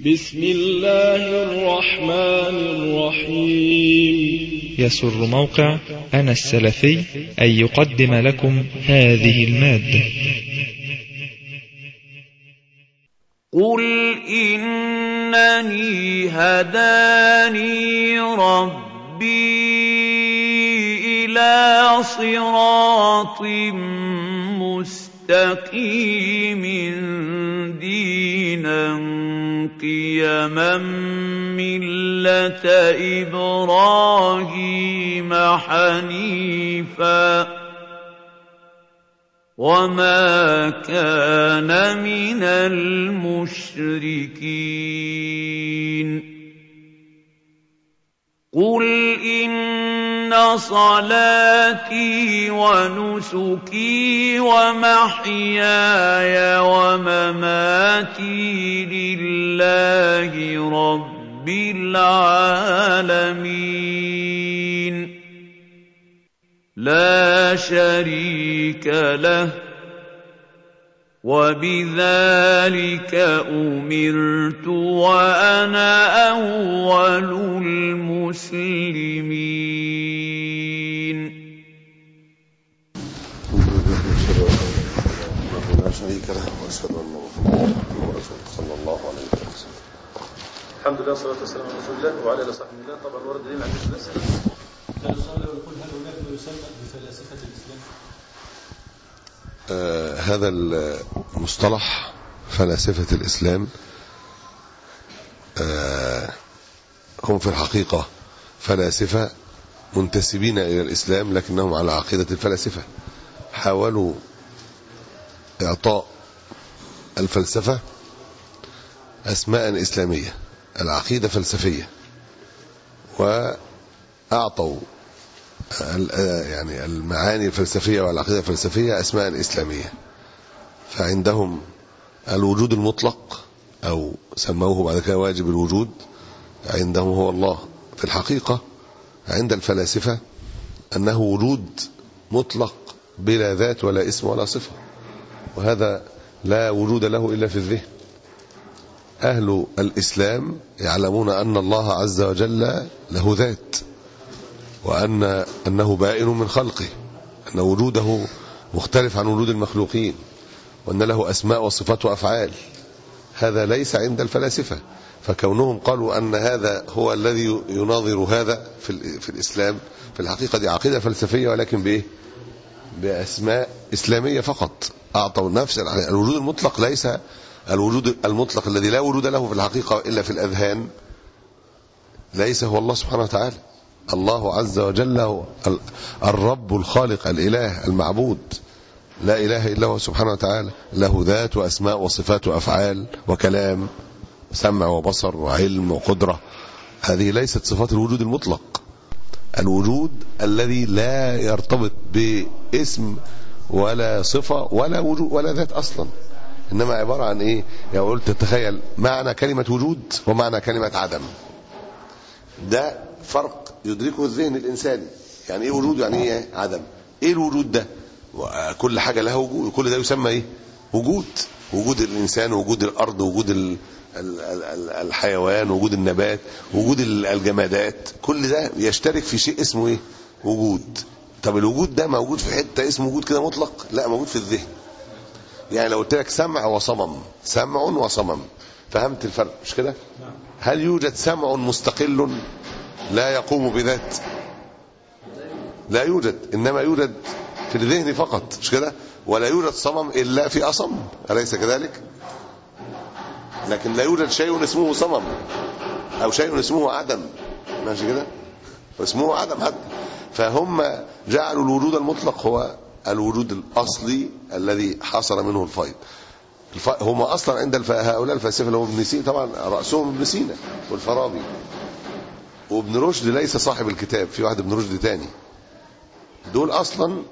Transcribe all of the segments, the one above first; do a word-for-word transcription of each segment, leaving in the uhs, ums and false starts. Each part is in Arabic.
بسم الله الرحمن الرحيم. يسر موقع أنا السلفي أن يقدم لكم هذه المادة. قل إنني هداني ربي إلى صراط مستقيم دينا قيما ملة إبراهيم حنيفا وما كان من المشركين. قل إن صلاتي ونسكي ومحياي ومماتي لله رب العالمين لا شريك له وبذلك أمرت وأنا أول المسلمين. لا شريك له وأشهد أن محمدا صلى الله عليه وسلم. الحمد لله والصلاة والسلام على رسول الله وعلى آله وصحبه الله. طبعا ورد لنا عن الأسئلة. كان السؤال يقول هل هناك ما يسمى بفلاسفة الإسلام؟ آه هذا المصطلح فلاسفة الإسلام آه هم في الحقيقة فلاسفة منتسبين إلى الإسلام لكنهم على عقيدة الفلاسفة. حاولوا إعطاء الفلسفة أسماء إسلامية، العقيدة فلسفية، وأعطوا يعني المعاني الفلسفية والعقيدة الفلسفية أسماء إسلامية. فعندهم الوجود المطلق أو سموه بعد كده واجب الوجود، عندهم هو الله. في الحقيقة عند الفلاسفة أنه وجود مطلق بلا ذات ولا اسم ولا صفة، وهذا لا وجود له إلا في الذهن. أهل الإسلام يعلمون أن الله عز وجل له ذات، وأن أنه بائن من خلقه، أن وجوده مختلف عن وجود المخلوقين، وأن له أسماء وصفات وأفعال. هذا ليس عند الفلاسفة، فكونهم قالوا أن هذا هو الذي يناظر هذا في, في الإسلام، في الحقيقة دي عقيدة فلسفية ولكن بإيه؟ بأسماء إسلامية فقط. أعطوا نفس الوجود المطلق، ليس الوجود المطلق الذي لا وجود له في الحقيقة إلا في الأذهان، ليس هو الله سبحانه وتعالى. الله عز وجل هو الرب الخالق الإله المعبود، لا إله إلا هو سبحانه وتعالى، له ذات وأسماء وصفات وأفعال وكلام، سمع وبصر وعلم وقدرة. هذه ليست صفات الوجود المطلق، الوجود الذي لا يرتبط باسم ولا صفة ولا وجود ولا ذات أصلا، إنما عبارة عن إيه؟ يعني قلت تتخيل معنى كلمة وجود ومعنى كلمة عدم، ده فرق يدركه الذهن الإنساني. يعني إيه وجود؟ يعني إيه عدم؟ إيه الوجود ده؟ كل حاجة لها وجود، كل ده يسمى إيه؟ وجود. وجود الإنسان، وجود الأرض، وجود الحيوان، وجود النبات، وجود الجمادات، كل ده يشترك في شيء اسمه إيه؟ وجود. طب الوجود ده موجود في حتة اسمه وجود كده مطلق؟ لا، موجود في الذهن. يعني لو قلت لك سمع وصمم، سمع وصمم، فهمت الفرق مش كده؟ هل يوجد سمع مستقل لا يقوم بذات؟ لا يوجد، إنما يوجد في الذهن فقط مش كده؟ ولا يوجد صمم إلا في أصم، أليس كذلك؟ لكن لا يوجد شيء اسمه صمم أو شيء اسمه عدم، ماشي كده؟ واسمه عدم حتى. فهم جعلوا الوجود المطلق هو الوجود الأصلي الذي حصل منه الفيض. هم أصلا عند هؤلاء الفلاسفة اللي هم ابن سينا، طبعا رأسهم ابن سينا والفارابي، وابن رشد ليس صاحب الكتاب، في واحد ابن رشد تاني، دول أصلا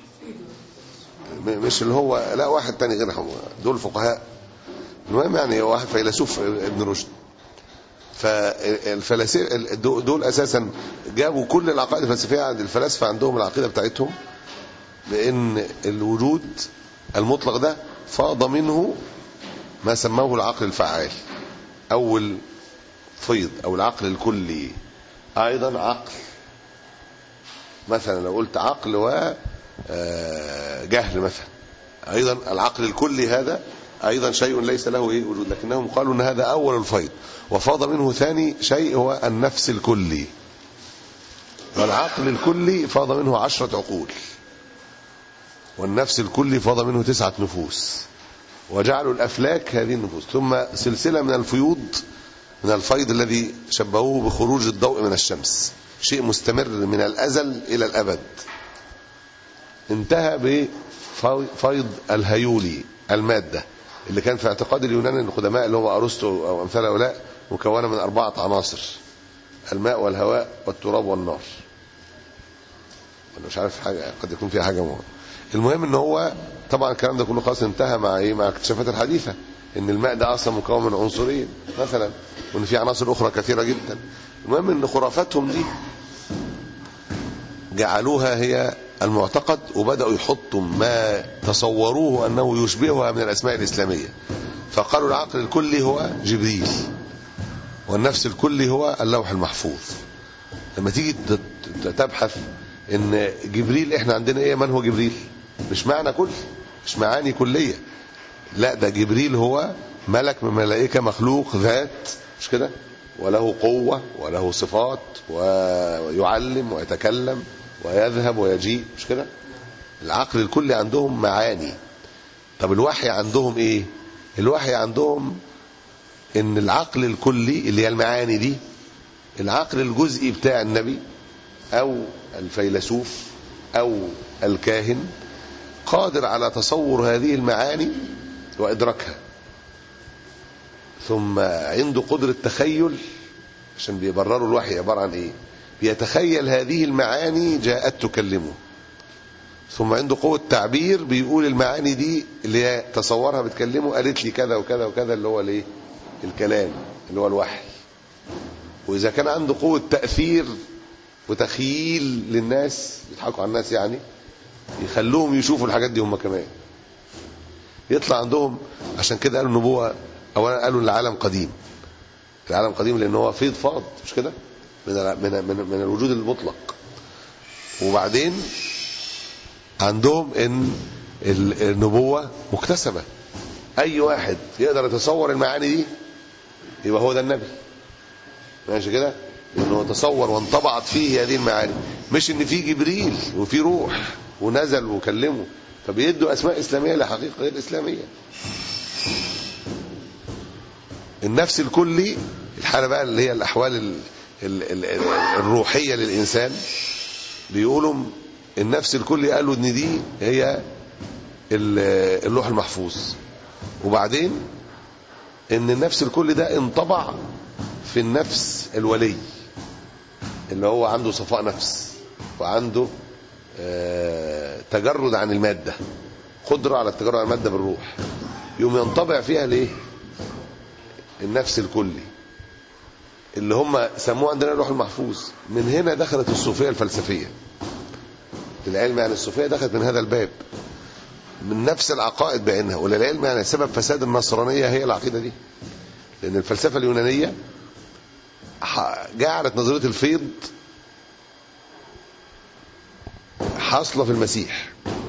مش اللي هو، لا واحد تاني غيرهم، دول فقهاء. المهم يعني واحد فيلسوف ابن رشد. فالفلاسفة دول أساسا جابوا كل العقائد الفلسفية عند الفلاسفة، عندهم العقيدة بتاعتهم بأن الوجود المطلق ده فاض منه ما سموه العقل الفعال. أول فيض أو العقل الكلي أيضا عقل، مثلا لو قلت عقل وجهل مثلا، أيضا العقل الكلي هذا أيضا شيء ليس له إيه وجود، لكنهم قالوا أن هذا أول الفيض. وفاض منه ثاني شيء هو النفس الكلي، والعقل الكلي فاض منه عشرة عقول، والنفس الكلي فاض منه تسعة نفوس، وجعلوا الأفلاك هذه النفوس، ثم سلسلة من الفيوض، من الفيض الذي شبهوه بخروج الضوء من الشمس، شيء مستمر من الأزل إلى الأبد. انتهى بفيض الهيولي، المادة اللي كان في اعتقاد اليونان القدماء اللي هو أرسطو أو أمثال هؤلاء مكونة من أربعة عناصر: الماء والهواء والتراب والنار. أنا مش عارف حاجة، قد يكون فيها حاجة مهمة. المهم ان هو طبعا الكلام ده كله خلاص انتهى مع ايه؟ مع الاكتشافات الحديثة، ان الماء ده اصلا مكون من عنصرين مثلا، وان في عناصر اخرى كثيرة جدا. المهم ان خرافاتهم دي جعلوها هي المعتقد، وبدأوا يحطوا ما تصوروه انه يشبهها من الاسماء الاسلامية. فقالوا العقل الكلي هو جبريل، والنفس الكلي هو اللوح المحفوظ. لما تيجي تبحث ان جبريل، احنا عندنا ايه؟ من هو جبريل؟ مش معنى كل، مش معاني كلية، لا، ده جبريل هو ملك من ملائكة، مخلوق ذات، مش كده؟ وله قوة وله صفات، ويعلم ويتكلم ويذهب ويجيء، مش كده؟ العقل الكلي عندهم معاني. طب الوحي عندهم ايه؟ الوحي عندهم ان العقل الكلي اللي هي المعاني دي، العقل الجزئي بتاع النبي او الفيلسوف او الكاهن قادر على تصور هذه المعاني وادراكها، ثم عنده قدرة تخيل، عشان بيبرروا الوحي عبارة عن ايه؟ بيتخيل هذه المعاني جاءت تكلمه، ثم عنده قوة تعبير، بيقول المعاني دي اللي هي تصورها بتكلمه، قالت لي كذا وكذا وكذا، اللي هو الايه؟ الكلام، اللي هو الوحي. واذا كان عنده قوة تأثير وتخييل للناس، يضحكوا على الناس يعني، يخلوهم يشوفوا الحاجات دي هم كمان، يطلع عندهم. عشان كده قالوا النبوة اولا، قالوا العالم قديم، العالم قديم لان هو فيض فاض، مش كده؟ من من من, من الوجود المطلق. وبعدين عندهم ان النبوة مكتسبة، اي واحد يقدر يتصور المعاني دي يبقى هو ده النبي، ماشي كده؟ لانه تصور وانطبعت فيه هذه المعاني، مش ان في جبريل وفي روح ونزل وكلمه، فبيدوا اسماء اسلاميه لحقيقه غير اسلاميه. النفس الكلي، الحاله بقى اللي هي الاحوال ال ال ال الروحيه للانسان، بيقولوا النفس الكلي قالوا ان دي هي اللوح المحفوظ، وبعدين ان النفس الكلي ده انطبع في النفس الولي اللي هو عنده صفاء نفس، وعنده تجرد عن المادة، قدرة على التجرد عن المادة بالروح، يوم ينطبع فيها ليه؟ النفس الكلي اللي هم سموه عندنا اللوح المحفوظ. من هنا دخلت الصوفية الفلسفية، العلم يعني الصوفية دخلت من هذا الباب، من نفس العقائد بعينها. وللعلم يعني سبب فساد النصرانية هي العقيدة دي، لأن الفلسفة اليونانية جعلت نظرية الفيض حاصلة في المسيح،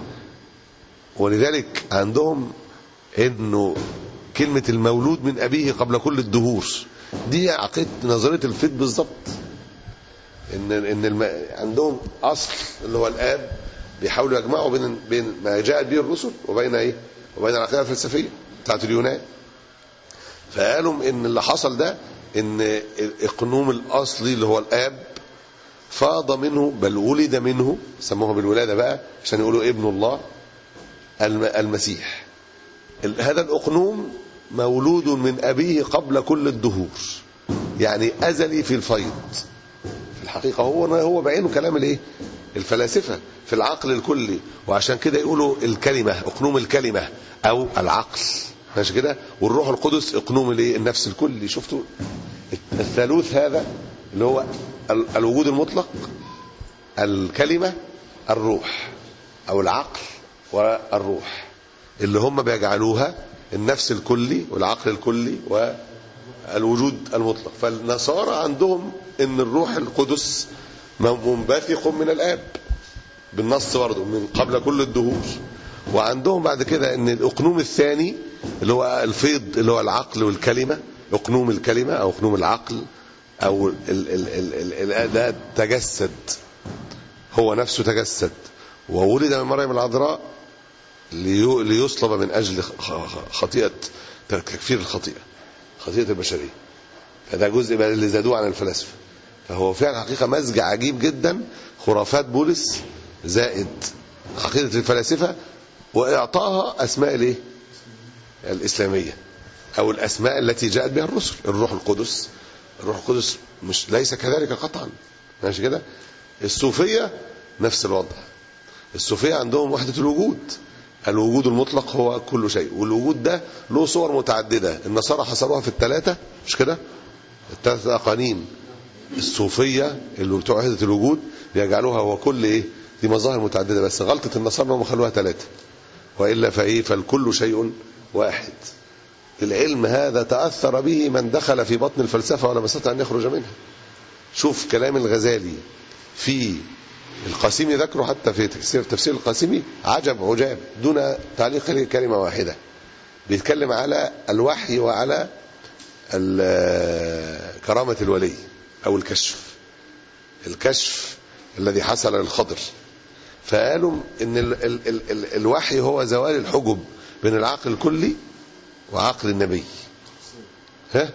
ولذلك عندهم انه كلمة المولود من أبيه قبل كل الدهور دي عقيدة نظرية الفيض بالظبط. ان ان الم... عندهم اصل اللي هو الاب، بيحاولوا يجمعوا بين بين ما جاءت به الرسل وبين ايه؟ وبين العقيدة الفلسفية بتاعت اليونان. فقالوا ان اللي حصل ده ان الاقنوم الاصلي اللي هو الاب فاض منه، بل ولد منه، سموها بالولاده بقى عشان يقولوا ابن الله المسيح. هذا الاقنوم مولود من ابيه قبل كل الدهور، يعني ازلي في الفيض. في الحقيقه هو هو بعينه كلام الايه؟ الفلاسفه في العقل الكلي. وعشان كده يقولوا الكلمه، اقنوم الكلمه او العقل، ماشي كده؟ والروح القدس اقنوم الايه؟ النفس الكلي. شفتوا الثالوث هذا اللي هو الوجود المطلق، الكلمة، الروح او العقل والروح، اللي هم بيجعلوها النفس الكلي والعقل الكلي الوجود المطلق. فالنصارى عندهم ان الروح القدس منبثق من الآب بالنص برضه من قبل كل الدهور. وعندهم بعد كده ان الاقنوم الثاني اللي هو الفيض اللي هو العقل والكلمة، اقنوم الكلمة او اقنوم العقل او ال ال ال ال ده تجسد، هو نفسه تجسد وولد من مريم العذراء ليصلب من اجل خطيئة تكفير الخطيئة، خطيئة البشرية. فده جزء بقى اللي زادوه عن الفلاسفة. فهو فعلا حقيقة مزج عجيب جدا، خرافات بولس زائد عقيدة الفلاسفة واعطاها اسماء الايه الاسلامية او الاسماء التي جاءت بها الرسل. الروح القدس، الروح القدس مش ليس كذلك قطعا، ماشي كده. الصوفية نفس الوضع، الصوفية عندهم وحدة الوجود، الوجود المطلق هو كل شيء، والوجود ده له صور متعددة. النصارى حصروها في الثلاثة، مش كده، الثلاثة أقانيم. الصوفية اللي بتوع وحدة الوجود بيجعلوها هو كل ايه، دي مظاهر متعددة، بس غلطة النصارى انهم خلوها ثلاثة، وإلا فايه فالكل شيء واحد. العلم هذا تأثر به من دخل في بطن الفلسفة ولم يستطع أن يخرج منها. شوف كلام الغزالي في القاسمي، ذكره حتى في تفسير تفسير القاسمي عجب عجاب دون تعليق له كلمة واحدة. بيتكلم على الوحي وعلى كرامة الولي أو الكشف، الكشف الذي حصل للخضر. فقالوا إن ال ال ال ال الوحي هو زوال الحجب بين العقل الكلي وعقل النبي. ها؟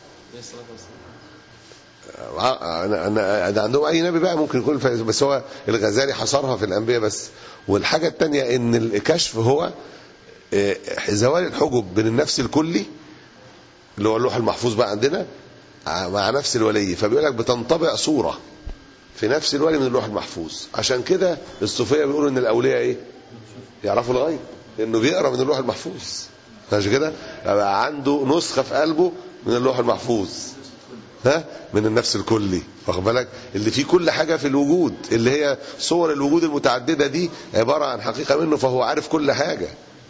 أنا عندهم أي نبي بقى ممكن يكون، بس هو الغزالي حصرها في الأنبياء بس. والحاجة الثانية إن الكشف هو زوال الحجب بين النفس الكلي اللي هو اللوح المحفوظ بقى عندنا مع نفس الولي. فبيقول لك بتنطبع صورة في نفس الولي من اللوح المحفوظ. عشان كده الصوفية بيقولوا إن الأولياء إيه؟ يعرفوا الغيب، لأنه بيقرأ من اللوح المحفوظ. ماشي كده، يبقى عنده نسخة في قلبه من اللوح المحفوظ، ها، من النفس الكلي، واخد بالك، اللي فيه كل حاجة في الوجود، اللي هي صور الوجود المتعددة دي عبارة عن حقيقة منه، فهو عارف كل حاجة.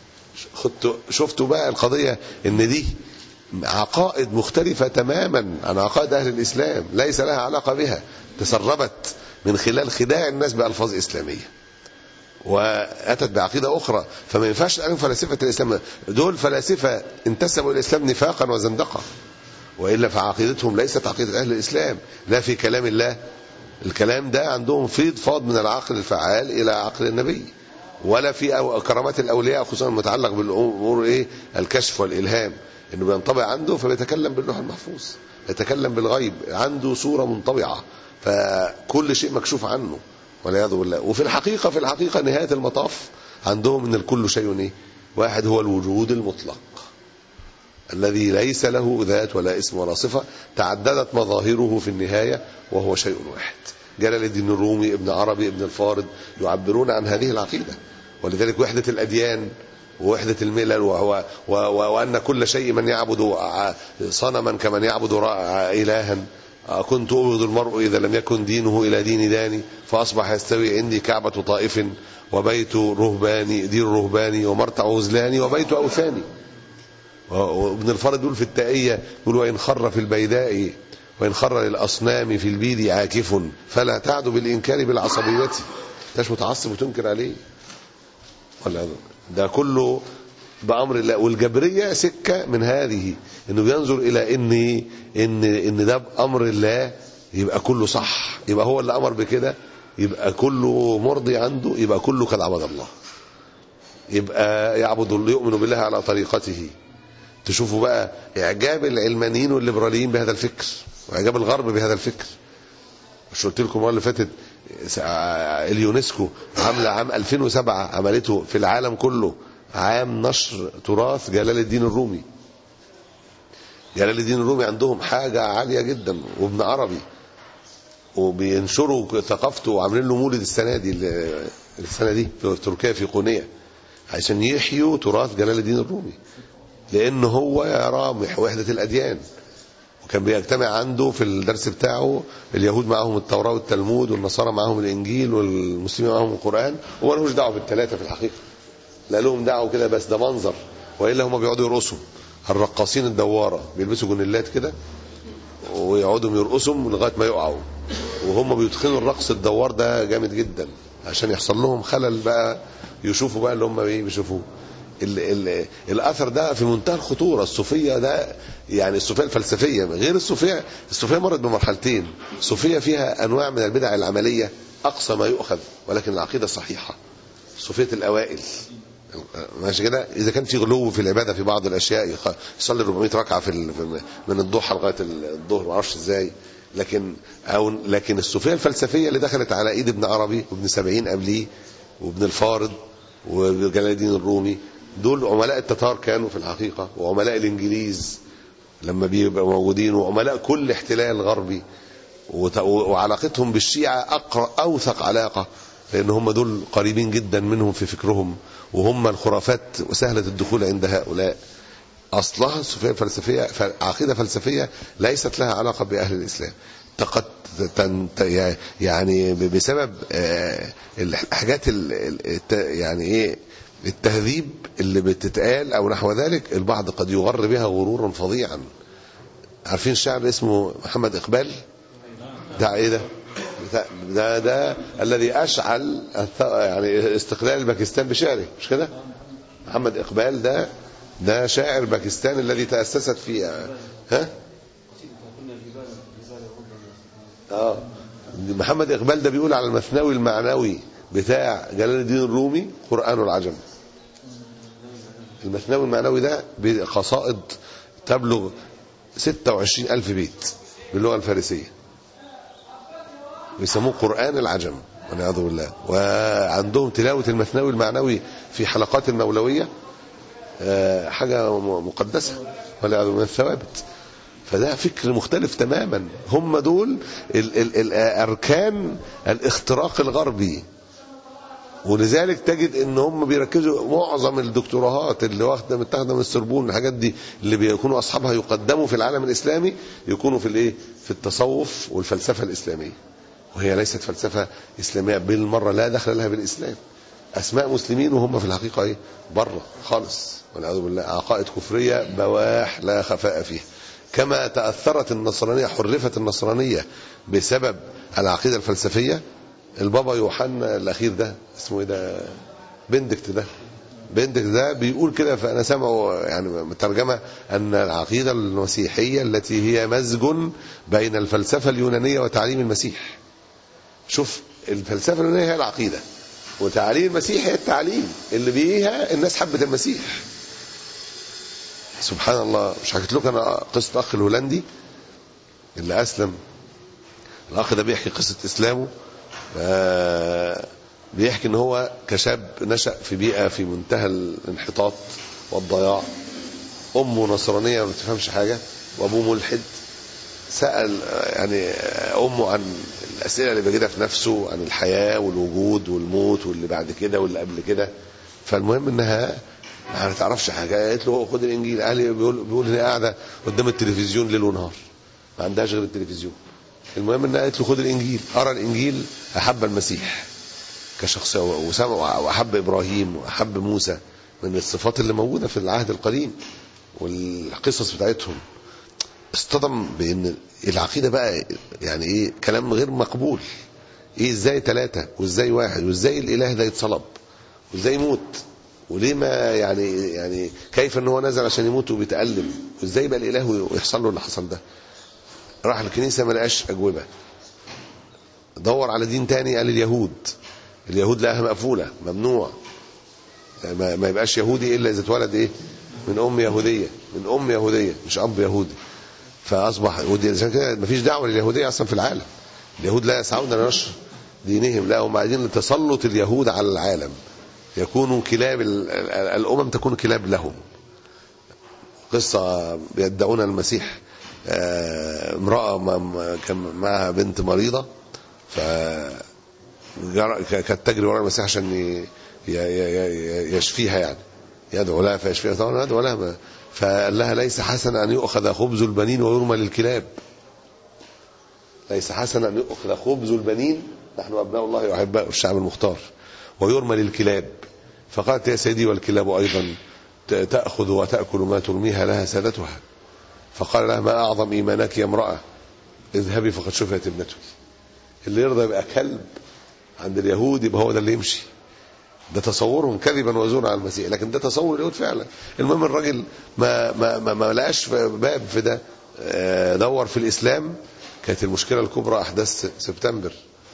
شفتوا بقى القضية ان دي عقائد مختلفة تماما عن عقائد اهل الاسلام، ليس لها علاقة بها، تسربت من خلال خداع الناس بألفاظ اسلامية واتت بعقيدة اخرى. فما ينفعش نقول فلاسفة الاسلام دول فلاسفة انتسبوا الى الاسلام نفاقا وزندقة، وإلا فعقيدتهم ليست عقيدة أهل الإسلام، لا في كلام الله. الكلام ده عندهم فيض فاض من العقل الفعال إلى عقل النبي، ولا في كرامات الأولياء خصوصا المتعلق بالأمور إيه الكشف والإلهام، إنه بينطبع عنده فبيتكلم باللوح المحفوظ، يتكلم بالغيب، عنده صورة منطبعة، فكل شيء مكشوف عنه والعياذ بالله. وفي الحقيقة في الحقيقة نهاية المطاف عندهم إن الكل شيء إيه واحد، هو الوجود المطلق الذي ليس له ذات ولا اسم ولا صفة، تعددت مظاهره في النهاية وهو شيء واحد. جلال الدين الرومي، ابن عربي، ابن الفارض يعبرون عن هذه العقيدة. ولذلك وحدة الأديان ووحدة الملل، وهو و و وأن كل شيء من يعبد صنما كمن يعبد إلها. كنت أبغض المرء إذا لم يكن دينه إلى دين داني، فأصبح يستوي عندي كعبة طائف وبيت رهباني، دين رهباني، ومرتع غزلاني وبيت أوثاني. وابن الفارض يقول في التائية، يقول وإن خر في البيداء وإن خر للأصنام في البيد عاكف فلا تعد بالإنكار بالعصبية. مش متعصب وتنكر عليه، ولا ده كله بأمر الله. والجبرية سكة من هذه، إنه بينظر إلى إن إن إن ده بأمر الله يبقى كله صح، يبقى هو اللي أمر بكده، يبقى كله مرضي عنده، يبقى كله قد عبد الله، يبقى يعبد يؤمن بالله على طريقته. تشوفوا بقى إعجاب العلمانيين والليبراليين بهذا الفكر، وإعجاب الغرب بهذا الفكر. مش قلت لكم المرة اللي فاتت اليونسكو عاملة عام ألفين وسبعة عملته في العالم كله عام نشر تراث جلال الدين الرومي. جلال الدين الرومي عندهم حاجة عالية جدا، وابن عربي، وبينشروا ثقافته، وعاملين له مولد السنة دي السنة دي في تركيا في قونية عشان يحيوا تراث جلال الدين الرومي، لأنه هو يرى وحدة الأديان. وكان بيجتمع عنده في الدرس بتاعه اليهود معهم التوراة والتلمود، والنصارى معهم الإنجيل، والمسلمين معهم القرآن، وما لهوش دعوه بالثلاثة في الحقيقة، لا لهم دعوه كده، بس ده منظر، وإلا هم بيقعدوا يرقصوا الرقاصين الدوارة بيلبسوا جنيلات كده ويقعدوا يرقصهم لغاية ما يقعوا، وهم بيدخلوا الرقص الدوار ده جامد جدا عشان يحصل لهم خلل بقى، يشوفوا بقى اللي هم ايه بيشوفوه. ال ال الاثر ده في منتهى الخطوره. الصوفيه ده يعني الصوفيه الفلسفيه غير الصوفيه. الصوفيه مرت بمرحلتين. الصوفيه فيها انواع من البدع العمليه اقصى ما يؤخذ، ولكن العقيده صحيحه. صوفيه الاوائل ماشي كده، اذا كان في غلو في العباده في بعض الاشياء، يصلي أربعمائة ركعه في من الضحى لغايه الظهر ما اعرفش ازاي، لكن او لكن الصوفيه الفلسفيه اللي دخلت على ايد ابن عربي وابن سبعين قبليه وابن الفارض وجلال الدين الرومي، دول عملاء التتار كانوا في الحقيقه، وعملاء الانجليز لما بيبقوا موجودين، وعملاء كل احتلال غربي، وعلاقتهم بالشيعه اقرب اوثق علاقه، لان هم دول قريبين جدا منهم في فكرهم، وهم الخرافات وسهله الدخول عند هؤلاء. اصلها الصوفيه الفلسفيه عقيده فلسفيه ليست لها علاقه باهل الاسلام. قد يعني بسبب الحاجات يعني ايه التهذيب اللي بتتقال او نحو ذلك، البعض قد يغر بها غرورا فظيعا. عارفين الشاعر اسمه محمد اقبال؟ ده ايه ده؟ ده ده الذي اشعل يعني استقلال باكستان بشعره، مش كده؟ محمد اقبال ده ده شاعر باكستان الذي تأسست في ها اه محمد اقبال ده بيقول على المثنوي المعنوي بتاع جلال الدين الرومي قرآن العجم. المثنوي المعنوي ده بقصائد تبلغ ستة وعشرين ألف بيت باللغة الفارسية، بيسموه قرآن العجم والعياذ بالله. وعندهم تلاوة المثنوي المعنوي في حلقات المولوية حاجة مقدسة والعياذ بالله، الثوابت. فده فكر مختلف تماما. هم دول ال ال ال أركان الاختراق الغربي، ولذلك تجد ان هم بيركزوا معظم الدكتوراهات اللي واخده متاخده من السربون، الحاجات دي اللي بيكونوا اصحابها يقدموا في العالم الاسلامي يكونوا في الايه في التصوف والفلسفه الاسلاميه، وهي ليست فلسفه اسلاميه بالمره، لا دخل لها بالاسلام. اسماء مسلمين وهم في الحقيقه ايه بره خالص والعياذ بالله، عقائد كفريه بواح لا خفاء فيها. كما تاثرت النصرانيه، حرفت النصرانيه بسبب العقيده الفلسفيه. البابا يوحنا الاخير ده اسمه ايه ده، بندكت ده بندكت ده بيقول كده، فانا سامعه يعني مترجمه ان العقيده المسيحيه التي هي مزج بين الفلسفه اليونانيه وتعليم المسيح. شوف، الفلسفه اليونانيه هي العقيده، وتعليم المسيح هي التعليم اللي بيها الناس حبت المسيح. سبحان الله. مش حكيت لكم انا قصه اخ الهولندي اللي اسلم؟ الاخ ده بيحكي قصه اسلامه. آه بيحكي ان هو كشاب نشأ في بيئة في منتهى الانحطاط والضياع. امه نصرانية ما بتفهمش حاجة، وابوه ملحد. سأل يعني امه عن الاسئلة اللي بيجدها في نفسه عن الحياة والوجود والموت واللي بعد كده واللي قبل كده. فالمهم انها ما تعرفش حاجة، قالت له خد الانجيل. قال لي بيقول بيقول انها قاعدة قدام التلفزيون ليل ونهار، ما عندهاش غير التلفزيون. المهم انها قالت له خد الانجيل. قرا الانجيل، احب المسيح كشخصيه، وسمع واحب ابراهيم واحب موسى، من الصفات اللي موجوده في العهد القديم والقصص بتاعتهم. اصطدم بان العقيده بقى يعني ايه كلام غير مقبول. ايه ازاي ثلاثه وازاي واحد وازاي الاله ده يتصلب وازاي يموت وليه ما يعني يعني كيف ان هو نزل عشان يموت وبيتألم، وازاي بقى الاله ويحصل له اللي حصل ده. راح الكنيسة ما لقاش أجوبة، دور على دين تاني. قال اليهود. اليهود لقاها مقفولة، ممنوع، ما يبقاش يهودي إلا إذا اتولد إيه من أم يهودية، من أم يهودية مش أب يهودي. فأصبح يهودي. عشان كده مفيش دعوة لليهودية أصلا في العالم. اليهود لا يسعون لنشر دينهم، لا هم عايزين لتسلط اليهود على العالم، يكونوا كلاب الأمم، تكون كلاب لهم. قصة بيدعون المسيح امرأة كان معها بنت مريضة، ف كانت تجري وراء المسيح عشان يشفيها، يعني يدعو لها فيشفيها. طبعا يدعو لها، فقال لها ليس حسن أن يؤخذ خبز البنين ويرمى للكلاب. ليس حسن أن يؤخذ خبز البنين، نحن أبناء الله وأحباؤه الشعب المختار، ويرمى للكلاب. فقالت يا سيدي والكلاب أيضا تأخذ وتأكل ما ترميها لها سادتها، فقال لها ما أعظم إيمانك يا امرأة، اذهبي فقد شفيت ابنتك. اللي يرضى يبقى كلب عند اليهود يبقى هو ده اللي يمشي. ده تصورهم كذبا وزورا على المسيح، لكن ده تصور اليهود فعلا. المهم الراجل ما ما ما, ما لقاش باب في ده، دور في الإسلام. كانت المشكلة الكبرى أحداث سبتمبر،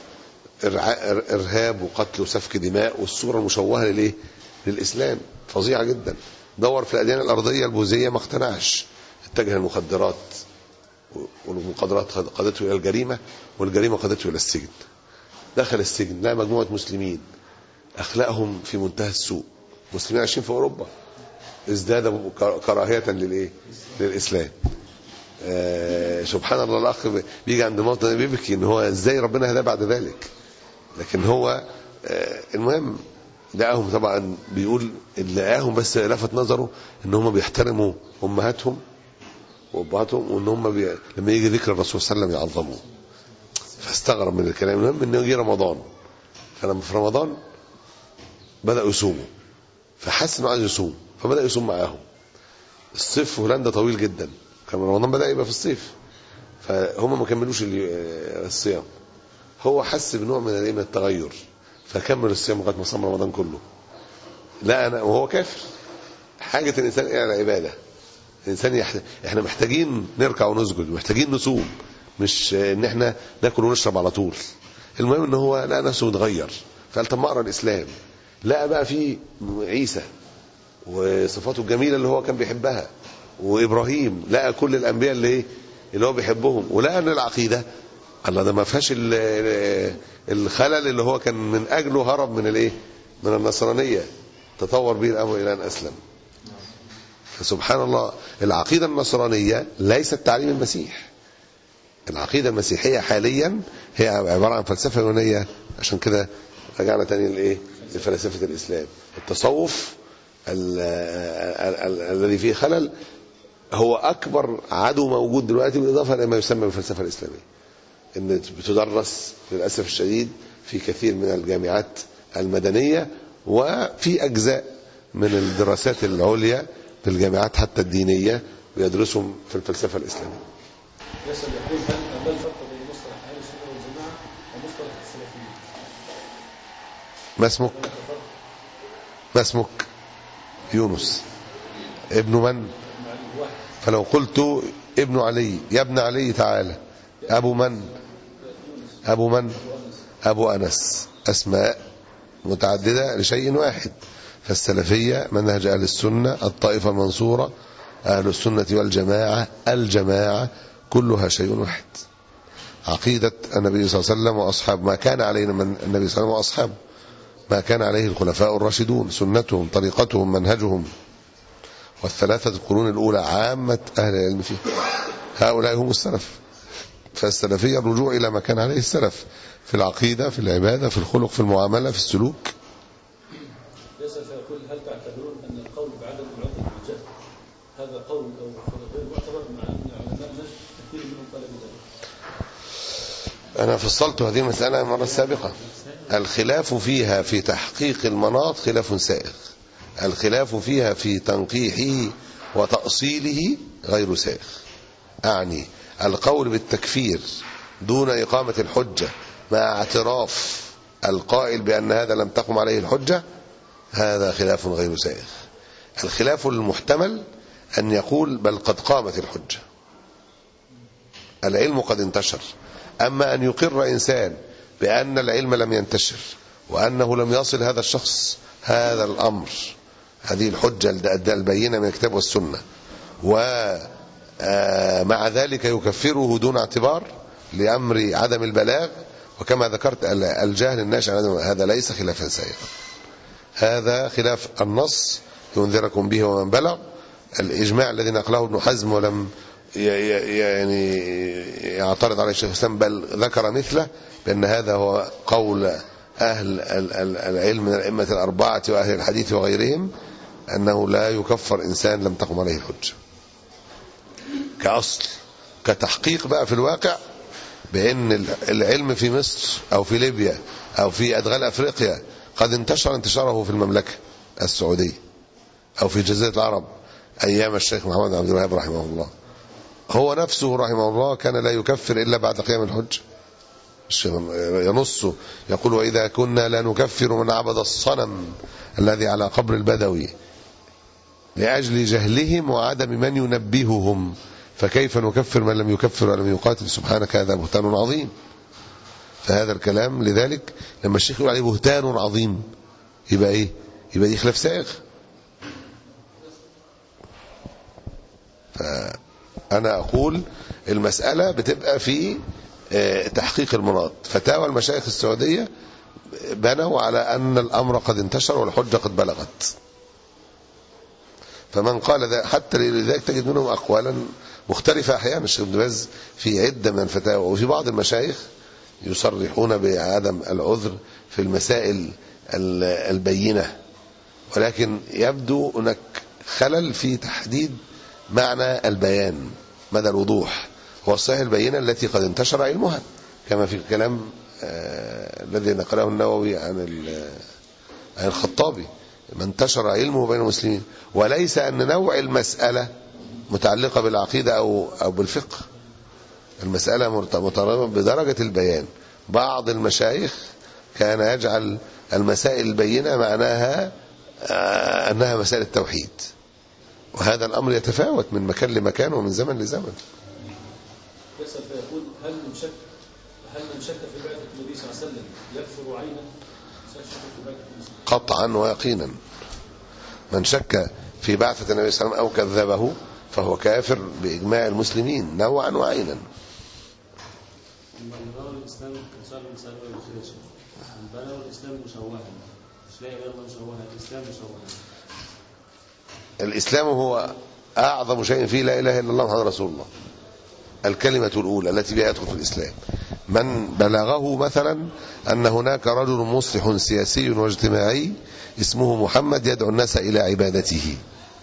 إرهاب وقتل وسفك دماء، والصورة المشوهة للإيه؟ للإسلام فظيعة جدا. دور في الأديان الأرضية البوذية ما اقتنعش، اتجه المخدرات، والمخدرات قادته إلى الجريمة، والجريمة قادته إلى السجن. دخل السجن لقى مجموعة مسلمين أخلاقهم في منتهى السوء، مسلمين عايشين في أوروبا، ازداد كراهية للإيه؟ للإسلام. آه سبحان الله، الأخ بيجي عند الموطن بيبكي إن هو إزاي ربنا هداه بعد ذلك. لكن هو آه المهم لقاهم طبعا بيقول اللي لقاهم بس لفت نظره إن هم بيحترموا أمهاتهم وأبهاتهم، وإن هم بي... لما يجي ذكر الرسول صلى الله عليه وسلم يعظموه. فاستغرب من الكلام. المهم إنه يجي رمضان، فلما في رمضان بدأوا يصوموا، فحس إنه عايز يصوم فبدأ يصوم معاهم. الصيف في هولندا طويل جدا، كان رمضان بدأ يبقى في الصيف، فهم ما كملوش الصيام. هو حس بنوع من التغير فكمل الصيام لغايه ما صام رمضان كله. لا انا وهو كافر. حاجه الانسان الى العباده. الانسان يحت... احنا محتاجين نركع ونسجد، محتاجين نصوم، مش ان احنا ناكل ونشرب على طول. المهم ان هو لقى نفسه متغير، فقال طب ما اقرا الاسلام. لقى بقى في عيسى وصفاته الجميله اللي هو كان بيحبها، وابراهيم، لقى كل الانبياء اللي ايه اللي هو بيحبهم، ولقى ان العقيده الله ده ما فيهاش الخلل اللي هو كان من اجله هرب من الايه من النصرانيه، تطور به الامر الى ان اسلم. فسبحان الله، العقيده النصرانيه ليست تعليم المسيح. العقيده المسيحيه حاليا هي عباره عن فلسفه يونانيه. عشان كده رجعنا تاني لايه لفلسفه الاسلام. التصوف الذي فيه خلل هو اكبر عدو موجود دلوقتي، بالاضافه الى ما يسمى بالفلسفه الاسلاميه، ان بتدرس للاسف الشديد في كثير من الجامعات المدنيه، وفي اجزاء من الدراسات العليا في الجامعات حتى الدينيه بيدرسهم في الفلسفه الاسلاميه. يسأل يقول هل ما الفرق بين مصطلح اهل السنه والجماعه ومصطلح السلفيين؟ ما اسمك؟ ما اسمك؟ يونس. ابن من؟ فلو قلت ابن علي، يا ابن علي تعالى. أبو من؟ أبو من؟ أبو أنس. أسماء متعددة لشيء واحد. فالسلفية منهج أهل السنة، الطائفة المنصورة، أهل السنة والجماعة، الجماعة، كلها شيء واحد. عقيدة النبي صلى الله عليه وسلم وأصحاب ما كان عليه النبي صلى الله عليه وسلم وأصحابه، ما كان عليه الخلفاء الراشدون، سنتهم، طريقتهم، منهجهم. والثلاثة القرون الأولى عامة أهل العلم فيه، هؤلاء هم السلف. فالسلفية الرجوع إلى ما كان عليه السلف في العقيدة، في العبادة، في الخلق، في المعاملة، في السلوك. يسأل فيقول هل تعتبرون أن القول بعدم العذر بالجهل هذا قول أو غير معتبر، مع أن العلماء نجد كثير منهم قال بذلك؟ أنا فصلت هذه المسألة المرة السابقة. الخلاف فيها في تحقيق المناط خلاف سائغ، الخلاف فيها في تنقيحه وتأصيله غير سائغ. أعني القول بالتكفير دون إقامة الحجة مع اعتراف القائل بأن هذا لم تقم عليه الحجة، هذا خلاف غير سائغ. الخلاف المحتمل أن يقول بل قد قامت الحجة، العلم قد انتشر. أما أن يقر إنسان بأن العلم لم ينتشر وأنه لم يصل هذا الشخص هذا الأمر، هذه الحجة البينة من الكتاب والسنة، ومع ذلك يكفره دون اعتبار لأمر عدم البلاغ، وكما ذكرت الجهل الناشئ، هذا ليس خلافا سائغا، هذا خلاف النص ينذركم به ومن بلغ. الإجماع الذي نقله ابن حزم ولم يعني يعترض عليه الشيخ الإسلام، بل ذكر مثله، بأن هذا هو قول أهل العلم من الأئمة الأربعة وأهل الحديث وغيرهم، أنه لا يكفر إنسان لم تقم عليه الحجة كأصل. كتحقيق بقى في الواقع بأن العلم في مصر أو في ليبيا أو في أدغال أفريقيا قد انتشر انتشاره في المملكة السعودية، أو في جزيرة العرب أيام الشيخ محمد عبد الوهاب رحمه الله، هو نفسه رحمه الله كان لا يكفر إلا بعد قيام الحج. ينص يقول: وإذا كنا لا نكفر من عبد الصنم الذي على قبر البدوي لأجل جهلهم وعدم من ينبههم، فكيف نكفر من لم يكفر ولم يقاتل؟ سبحانك هذا بهتان عظيم. فهذا الكلام لذلك لما الشيخ يقول عليه بهتان عظيم يبقى ايه؟ يبقى دي خلاف سائغ. فأنا أقول المسألة بتبقى في تحقيق المراد. فتاوى المشايخ السعودية بنوا على أن الأمر قد انتشر والحجة قد بلغت، فمن قال ذا حتى لذلك تجد منهم أقوالا مختلفة أحيانا. الشيخ ابن باز في عدة من الفتاوى، وفي بعض المشايخ يصرحون بعدم العذر في المسائل البينة، ولكن يبدو هناك خلل في تحديد معنى البيان مدى الوضوح. هو الصحيح البينة التي قد انتشر علمها، كما في الكلام آه الذي نقله النووي عن عن الخطابي: من انتشر علمه بين المسلمين. وليس أن نوع المسألة متعلقة بالعقيدة أو أو بالفقه، المسألة مترابطة بدرجة البيان. بعض المشايخ كان يجعل المسائل البينة معناها آه أنها مسائل التوحيد، وهذا الأمر يتفاوت من مكان لمكان ومن زمن لزمن. يسأل فيقول: هل من شك هل من شك في بعثة النبي صلى الله عليه وسلم يكفر عينا؟ قطعا ويقينا. من شك في بعثة النبي صلى الله عليه وسلم أو كذبه فهو كافر بإجماع المسلمين نوعا وعينا. الإسلام كسر الإنسان والخير، بلغ الإسلام مشوها، مش لا إله إلا الله مشوها، الإسلام مشوها. الإسلام هو أعظم شيء فيه لا إله إلا الله محمد رسول الله، الكلمة الأولى التي بها يدخل في الإسلام. من بلغه مثلا أن هناك رجل مصلح سياسي واجتماعي اسمه محمد يدعو الناس إلى عبادته،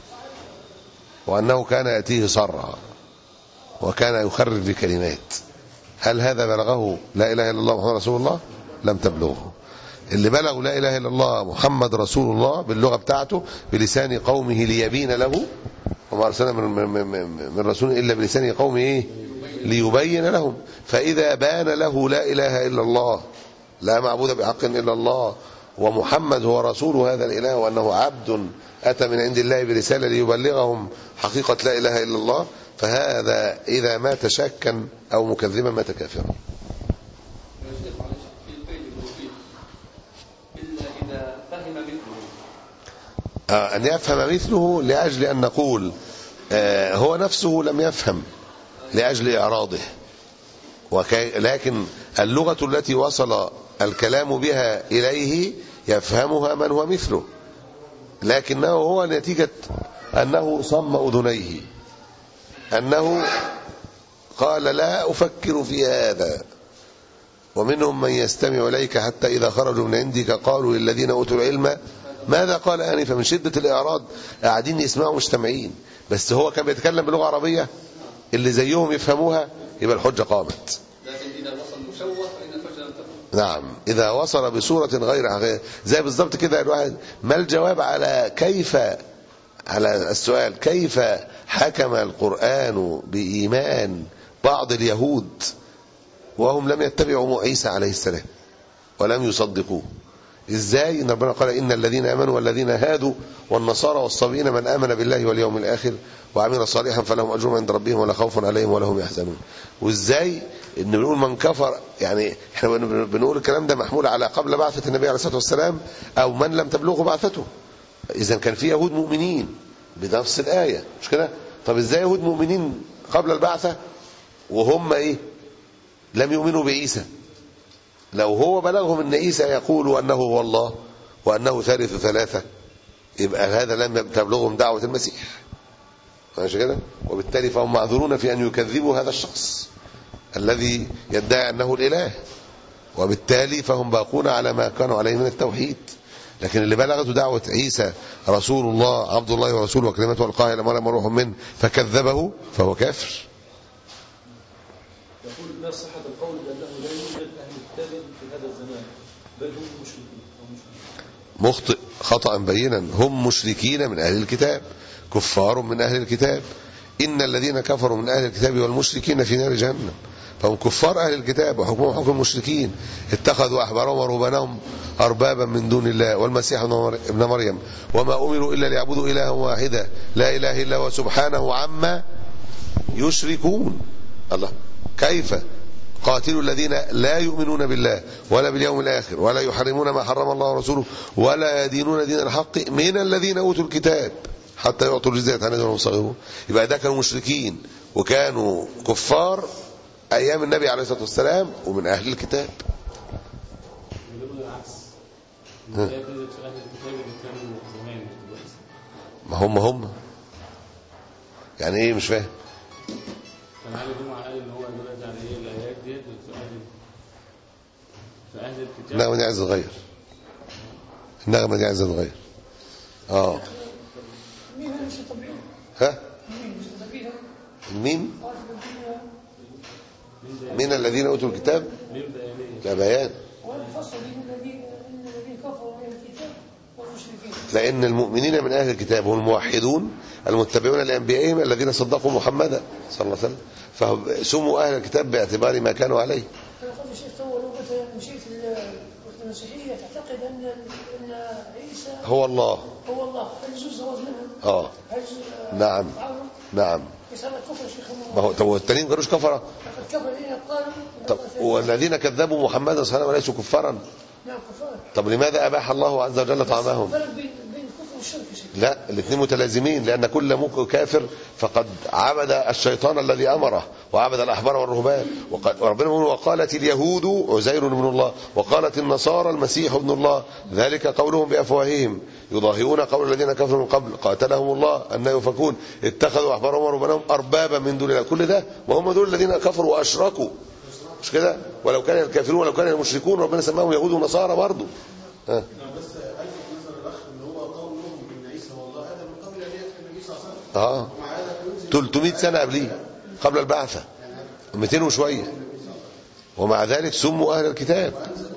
وأنه كان يأتيه صرعا وكان يخرج بكلمات، هل هذا بلغه لا إله إلا الله محمد رسول الله؟ لم تبلغه. اللي بلغوا لا إله إلا الله محمد رسول الله باللغة بتاعته بلسان قومه ليبين له، وما أرسلنا من, من, من رسول إلا بلسان قومه إيه؟ ليبين لهم. فإذا بان له لا إله إلا الله، لا معبود بحق إلا الله، ومحمد هو رسول هذا الإله، وأنه عبد أتى من عند الله برسالة ليبلغهم حقيقة لا إله إلا الله، فهذا إذا مات شاكا أو مكذبا مات كافرا. آه أن يفهم مثله لأجل أن نقول آه هو نفسه لم يفهم لأجل إعراضه، لكن اللغة التي وصل الكلام بها إليه يفهمها من هو مثله، لكنه هو نتيجة أنه صم أذنيه، أنه قال لا أفكر في هذا. ومنهم من يستمع إليك حتى إذا خرجوا من عندك قالوا للذين أوتوا العلم ماذا قال آنفا. من شدة الإعراض قاعدين يسمعوا مجتمعين، بس هو كان بيتكلم بلغة عربية اللي زيهم يفهموها، يبقى الحجة قامت. لكن إذا وصل مشوه فإن الحجة لم تقم. نعم، إذا وصل بصورة غير حقيقية، زي بالضبط كده الواحد. ما الجواب على كيف على السؤال كيف حكم القرآن بإيمان بعض اليهود وهم لم يتبعوا عيسى عليه السلام ولم يصدقوه؟ ازاي ان ربنا قال ان الذين امنوا والذين هادوا والنصارى والصابئين من امن بالله واليوم الاخر وعمل صالحا فلهم اجرهم عند ربهم ولا خوف عليهم ولا هم يحزنون؟ وازاي ان بنقول من كفر؟ يعني احنا بنقول الكلام ده محمول على قبل بعثة النبي عليه الصلاه والسلام او من لم تبلغه بعثته. اذا كان في يهود مؤمنين بنفس الايه، مش كده؟ طب ازاي يهود مؤمنين قبل البعثه وهم ايه لم يؤمنوا بعيسى؟ لو هو بلغهم ان عيسى يقول انه هو الله وانه ثالث ثلاثه، يبقى هذا لم تبلغهم دعوه المسيح، ماشي كده؟ وبالتالي فهم معذورون في ان يكذبوا هذا الشخص الذي يدعي انه الاله، وبالتالي فهم باقون على ما كانوا عليه من التوحيد. لكن اللي بلغته دعوه عيسى رسول الله عبد الله ورسوله وكلمته القاها الى مريم وروح منه فكذبه فهو كافر. يقول ما صحة القول بأنه لا يوجد أهل الكتاب في هذا الزمان بل هم مشركون. مخطئ خطأ بينا، هم مشركين من أهل الكتاب، كفار من أهل الكتاب. إن الذين كفروا من أهل الكتاب والمشركين في نار جهنم. فهم كفار أهل الكتاب وحكمهم حكم المشركين. اتخذوا أحبارهم ورهبانهم أربابا من دون الله والمسيح ابن مريم وما أمروا إلا ليعبدوا إلها واحدا لا إله إلا هو سبحانه عما يشركون. الله، كيف قاتلوا الذين لا يؤمنون بالله ولا باليوم الآخر ولا يحرمون ما حرم الله ورسوله ولا يدينون دين الحق من الذين أوتوا الكتاب حتى يعطوا الجزية عن يد وهم صاغرون. يبقى ده كانوا مشركين وكانوا كفار أيام النبي عليه الصلاة والسلام ومن أهل الكتاب. ما هم هم يعني ايه؟ مش فاهم. كان علي جمعة قال ان هو دلوقتي يعني ايه الايات ديت في اهل في اهل الكتاب. النغمة دي عايزة تتغير. النغمة دي عايزة تتغير. اه ها مين من الذين اوتوا الكتاب؟ لا بيان. لأن المؤمنين من أهل الكتاب هم الموحدون المتبعون لأنبيائهم الذين صدقوا محمدا صلى الله عليه وسلم، فهم سموا أهل الكتاب باعتبار ما كانوا عليه. أنا قبل شيخ تو لو مشيت المسيحية تعتقد أن أن عيسى هو الله هو الله، هل يجوز زواج منهم؟ اه نعم نعم. ما هو طب التانيين كانوش كفرة؟ طب والذين كذبوا محمدا صلى الله عليه وسلم ليسوا كفارا؟ نعم كفار. طب لماذا أباح الله عز وجل طعامهم؟ فرق بين بين الكفر والشرك يا شيخ. لا، الاثنين متلازمين، لأن كل كافر فقد عبد الشيطان الذي أمره وعبد الأحبار والرهبان. وربنا يقول وقالت اليهود عزير ابن الله وقالت النصارى المسيح ابن الله ذلك قولهم بأفواههم يضاهئون قول الذين كفروا من قبل قاتلهم الله أن يفكون اتخذوا أحبارهم ورهبانهم أربابا من دون الله. كل ده وهم دول الذين كفروا وأشركوا، مش كده؟ ولو كان الكافرون ولو كان المشركون ربنا سماهم يهود ونصارى برضه. ها اه ثلاثمائة سنة قبليه قبل البعثة مئتين وشوية، ومع ذلك سموا أهل الكتاب.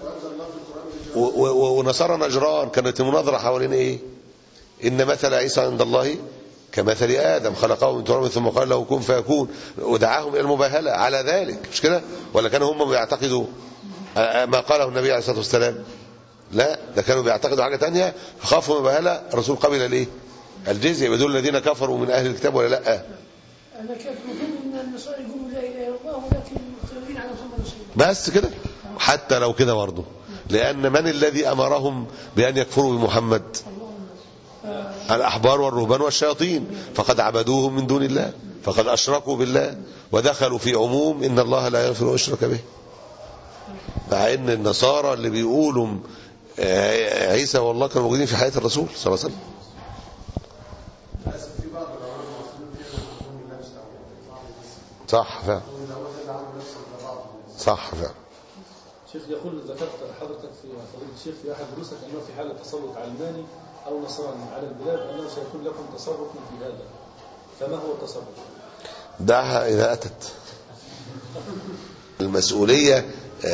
ونصارى نجران كانت المناظرة حوالين ايه؟ إن مثل عيسى عند الله كمثل آدم خلقه من تراب ثم قال له كن فيكون، ودعاهم إلى المباهلة على ذلك، مش كده؟ ولا كانوا هم بيعتقدوا ما قاله النبي عليه الصلاة والسلام؟ لا، ده كانوا بيعتقدوا حاجة تانية، خافوا مباهلة. الرسول قبل الايه؟ الجزية. بدول الذين كفروا من أهل الكتاب ولا لا؟ أنا كيف مفهوم أن النصارى يقولوا لا إله إلا الله ولكن مختلفين على محمد رسول الله. بس كده. حتى لو كده برضه، لأن من الذي أمرهم بأن يكفروا بمحمد؟ الأحبار والرهبان والشياطين، فقد عبدوهم من دون الله، فقد أشركوا بالله ودخلوا في عموم إن الله لا يغفر ويشرك به. مع إن النصارى اللي بيقولوا عيسى والله كانوا موجودين في حياة الرسول صلى الله عليه وسلم. صح فعلا. صح فعلا. شيخ يقول ذكرت حضرتك في فضيلة الشيخ في أحد دروسك أنه في حالة تسلط علماني أو نصراني على البلاد أنه سيكون لكم تصرف في هذا، فما هو التصرف؟ دعها إذا أتت. المسؤولية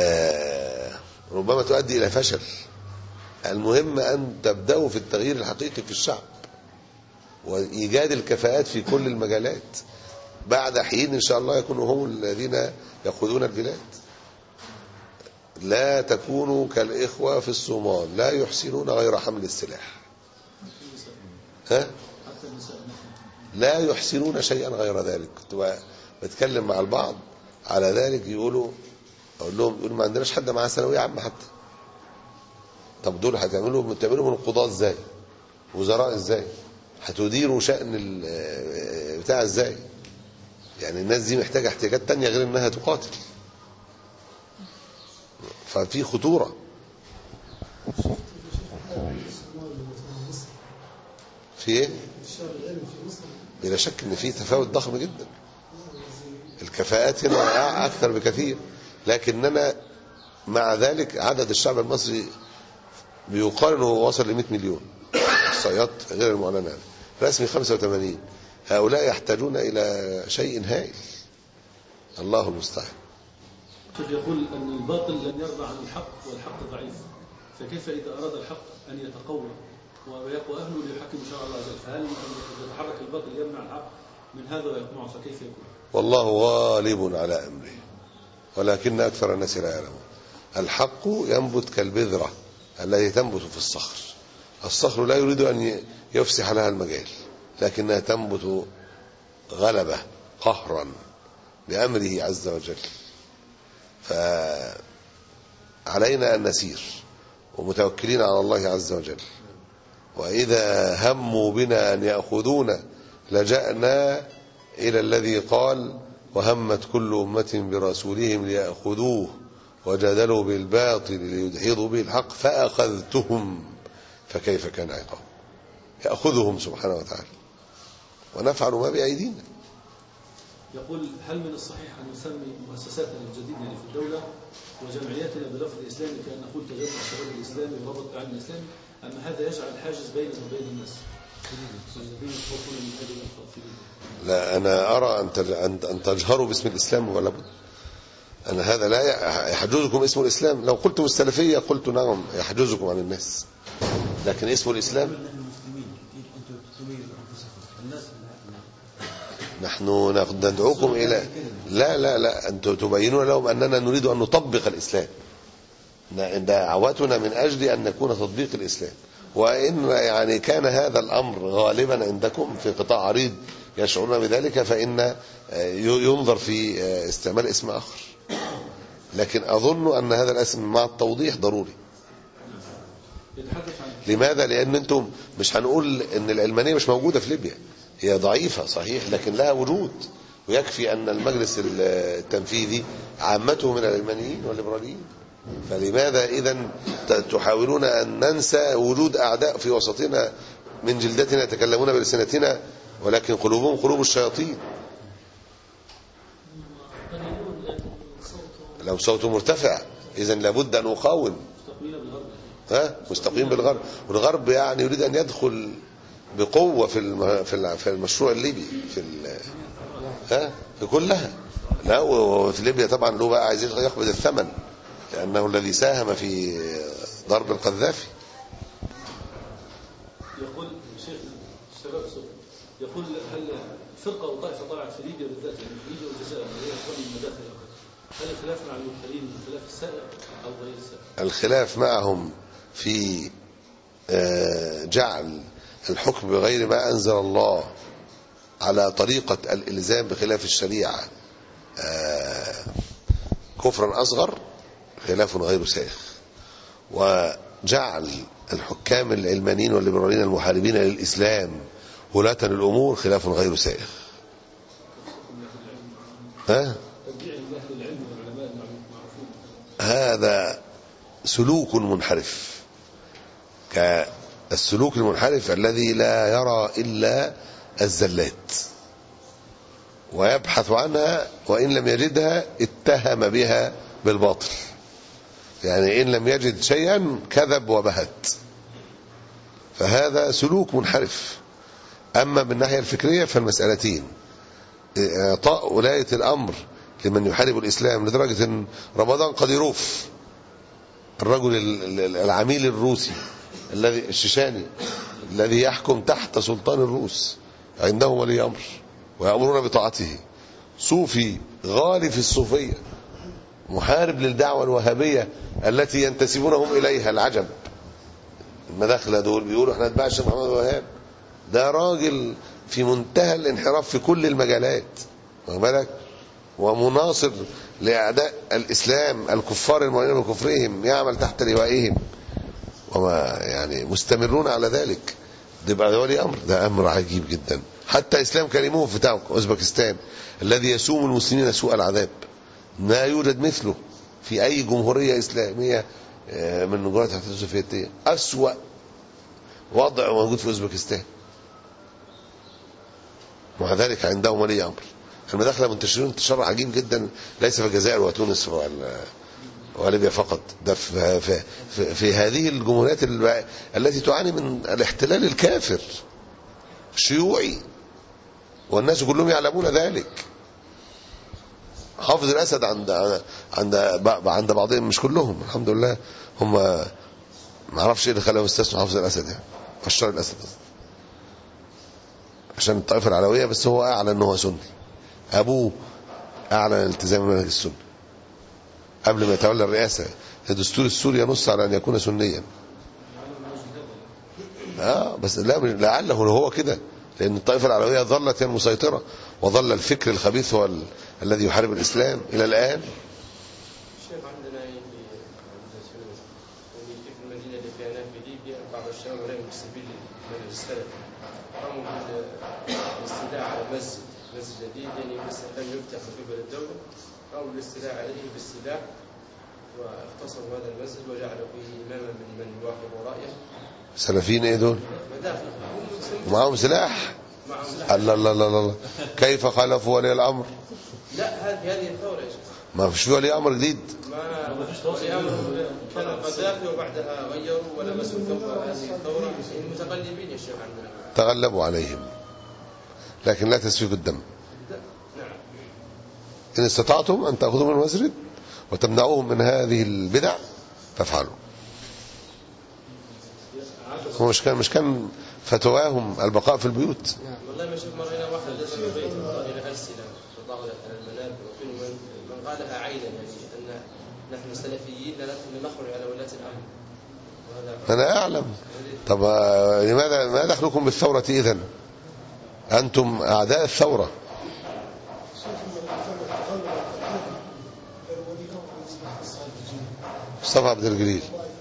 ربما تؤدي إلى فشل. المهم أن تبدأوا في التغيير الحقيقي في الشعب وإيجاد الكفاءات في كل المجالات. بعد حين إن شاء الله يكونوا هم الذين يقودون البلاد. لا تكونوا كالإخوة في الصومال لا يحسنون غير حمل السلاح. ها؟ لا يحسنون شيئا غير ذلك. كنت بتكلم مع البعض على ذلك، يقولوا أقول لهم يقولوا ما عندناش حد معاه ثانوية عامة حتى. طب دول هتعملوا تعملوا من القضاة ازاي؟ وزراء ازاي؟ هتديروا شأن بتاع ازاي؟ يعني الناس دي محتاجة احتياجات تانية غير انها تقاتل. ففي خطورة. في ايه؟ بلا شك ان في تفاوت ضخم جدا. الكفاءات هنا اكثر بكثير، لكننا مع ذلك عدد الشعب المصري بيقال انه وصل ل مئة مليون. احصائيات غير المعلنه، رسمي خمسة وثمانين. هؤلاء يحتاجون الى شيء هائل. الله المستعان. قد يقول ان الباطل لن يرضى عن الحق والحق ضعيف، فكيف إذا أراد الحق أن يتقوى ويقوى أهله ليحكم شرع الله عز وجل، فهل يتحرك الباطل يمنع الحق من هذا ويقمعه، فكيف يكون؟ والله غالب على أمره ولكن أكثر الناس لا يعلمون. الحق ينبت كالبذرة التي تنبت في الصخر. الصخر لا يريد أن يفسح لها المجال، لكنها تنبت غلبة قهرا بأمره عز وجل. فعلينا أن نسير ومتوكلين على الله عز وجل. وإذا هموا بنا أن يأخذونا لجأنا إلى الذي قال وهمت كل أمة برسولهم ليأخذوه وجادلوا بالباطل ليدحضوا به الحق فأخذتهم فكيف كان عقاب. يأخذهم سبحانه وتعالى ونفعل ما بأيدينا. يقول هل من الصحيح أن نسمي مؤسساتنا الجديدة في الدولة وجمعياتنا بلفظ الإسلامي كأن نقول تجمع الشباب الإسلامي وربط العالم الإسلامي، أما هذا يجعل حاجز بيننا وبين الناس؟ لا، أنا أرى أن تجهروا باسم الإسلام ولا بد. أن هذا لا يحجزكم اسم الإسلام. لو قلتم السلفية قلت نعم يحجزكم عن الناس، لكن اسم الإسلام نحن ندعوكم إلى لا لا لا أن تبينون لهم أننا نريد أن نطبق الإسلام. دعوتنا من أجل أن نكون تطبيق الإسلام. وإن يعني كان هذا الأمر غالبا عندكم في قطاع عريض يشعرون بذلك فإن ينظر في استعمال اسم آخر، لكن أظن أن هذا الاسم مع التوضيح ضروري. لماذا؟ لأن أنتم مش هنقول أن العلمانية مش موجودة في ليبيا، هي ضعيفة صحيح لكن لها وجود، ويكفي أن المجلس التنفيذي عامته من العلمانيين والليبراليين. فلماذا إذن تحاولون أن ننسى وجود أعداء في وسطنا من جلدتنا يتكلمون بلسنتنا ولكن قلوبهم قلوب الشياطين؟ لو صوته مرتفع إذن لابد أن أقاوم. ها مستقيم بالغرب، والغرب يعني يريد أن يدخل بقوة في في المشروع الليبي في ها في كلها. لا، وفي ليبيا طبعا له بقى عايز يقبض الثمن لأنه الذي ساهم في ضرب القذافي. يقول شيخ الشباب يقول هل فرقة وطائفة طلعت في ليبيا بالذات يعني في ليبيا والجزائر اللي هي تكون المداخل، هل الخلاف مع المبتدئين الخلاف السائر أو غير السائر؟ الخلاف معهم في جعل الحكم بغير ما أنزل الله على طريقة الإلزام بخلاف الشريعة كفرا أصغر خلاف غير سائغ، وجعل الحكام العلمانيين والليبراليين المحاربين للإسلام ولاة الأمور خلاف غير سائغ. ها؟ هذا سلوك منحرف كالسلوك المنحرف الذي لا يرى إلا الزلات ويبحث عنها، وإن لم يجدها اتهم بها بالباطل، يعني إن لم يجد شيئا كذب وبهت. فهذا سلوك منحرف. أما بالناحية الفكرية فالمسألتين إعطاء ولاية الأمر لمن يحارب الإسلام لدرجة أن رمضان قديروف الرجل العميل الروسي الذي الشيشاني الذي يحكم تحت سلطان الروس عنده ولي أمر ويأمرون بطاعته، صوفي غالي في الصوفية محارب للدعوة الوهابية التي ينتسبونهم إليها. العجب المداخلة دول بيقولوا احنا نتبع الشيخ محمد الوهاب، ده راجل في منتهى الانحراف في كل المجالات واخد بالك، ومناصر لأعداء الإسلام الكفار المعلنين بكفرهم يعمل تحت لوائهم وما يعني مستمرون على ذلك. ده يبقى ولي أمر، ده أمر عجيب جدا. حتى إسلام كريموف بتاع أوزبكستان الذي يسوم المسلمين سوء العذاب لا يوجد مثله في أي جمهورية إسلامية من جمهوريات الاتحاد السوفيتية. أسوأ وضع موجود في أوزبكستان، ومع ذلك عندهم ولي أمر. المداخلة منتشرون انتشار عجيب جدا، ليس في الجزائر وتونس وليبيا فقط، ده في, في, في, في هذه الجمهوريات التي تعاني من الاحتلال الكافر شيوعي والناس كلهم يعلمون ذلك. حافظ الأسد عند عند عند بعضهم، مش كلهم الحمد لله، هم ما اعرفش ايه اللي خلاه يستثنى حافظ الاسد يعني بشار الاسد عشان الطائفه العلويه، بس هو اعلن ان هو سني. ابوه اعلن الالتزام بالمنهج السني قبل ما يتولى الرئاسه. الدستور السوري ينص على ان يكون سنيا. اه بس لا لعله هو كده، لان الطائفه العلويه ظلت هي المسيطره، وظل الفكر الخبيث هو ال... الذي يحارب الاسلام الى الان. الشيخ عندنا في المدينه اللي فيها في ليبيا بعض الشباب لا يستفيد من السلف قاموا بالاستيلاء على مسجد مسجد جديد يعني بس لم يفتح من قبل الدوله، قاموا بالاستيلاء عليه بالسلاح واختصروا هذا المسجد وجعلوا فيه اماما من من يوافق رايه. سلفيين ايه دول؟ ومعهم سلاح. الله الله الله الله كيف خالفوا ولي الامر؟ لا هذه هذه الثوره يا شيخ. ما فيش ولي امر جديد. ما فيش ولي امر كان القذافي وبعدها غيروا ولبسوا ثوب هذه الثوره المتقلبين يا شيخ عندنا. تغلبوا عليهم لكن لا تسفيك الدم. نعم. ان استطعتم ان تاخذوا من المسجد وتمنعوهم من هذه البدع فافعلوا. هو مش كان مش كان فتواهم البقاء في البيوت. والله ما شفت مرة هنا واحد ليس في بيت إلى ألسنة تضاغط على المنابر، وفي من من قالها عينا يعني أن نحن سلفيين لا نخرج على ولاة الأمر. أنا أعلم. طب لماذا ما دخلكم بالثورة إذن؟ أنتم أعداء الثورة. مصطفى عبد الجليل.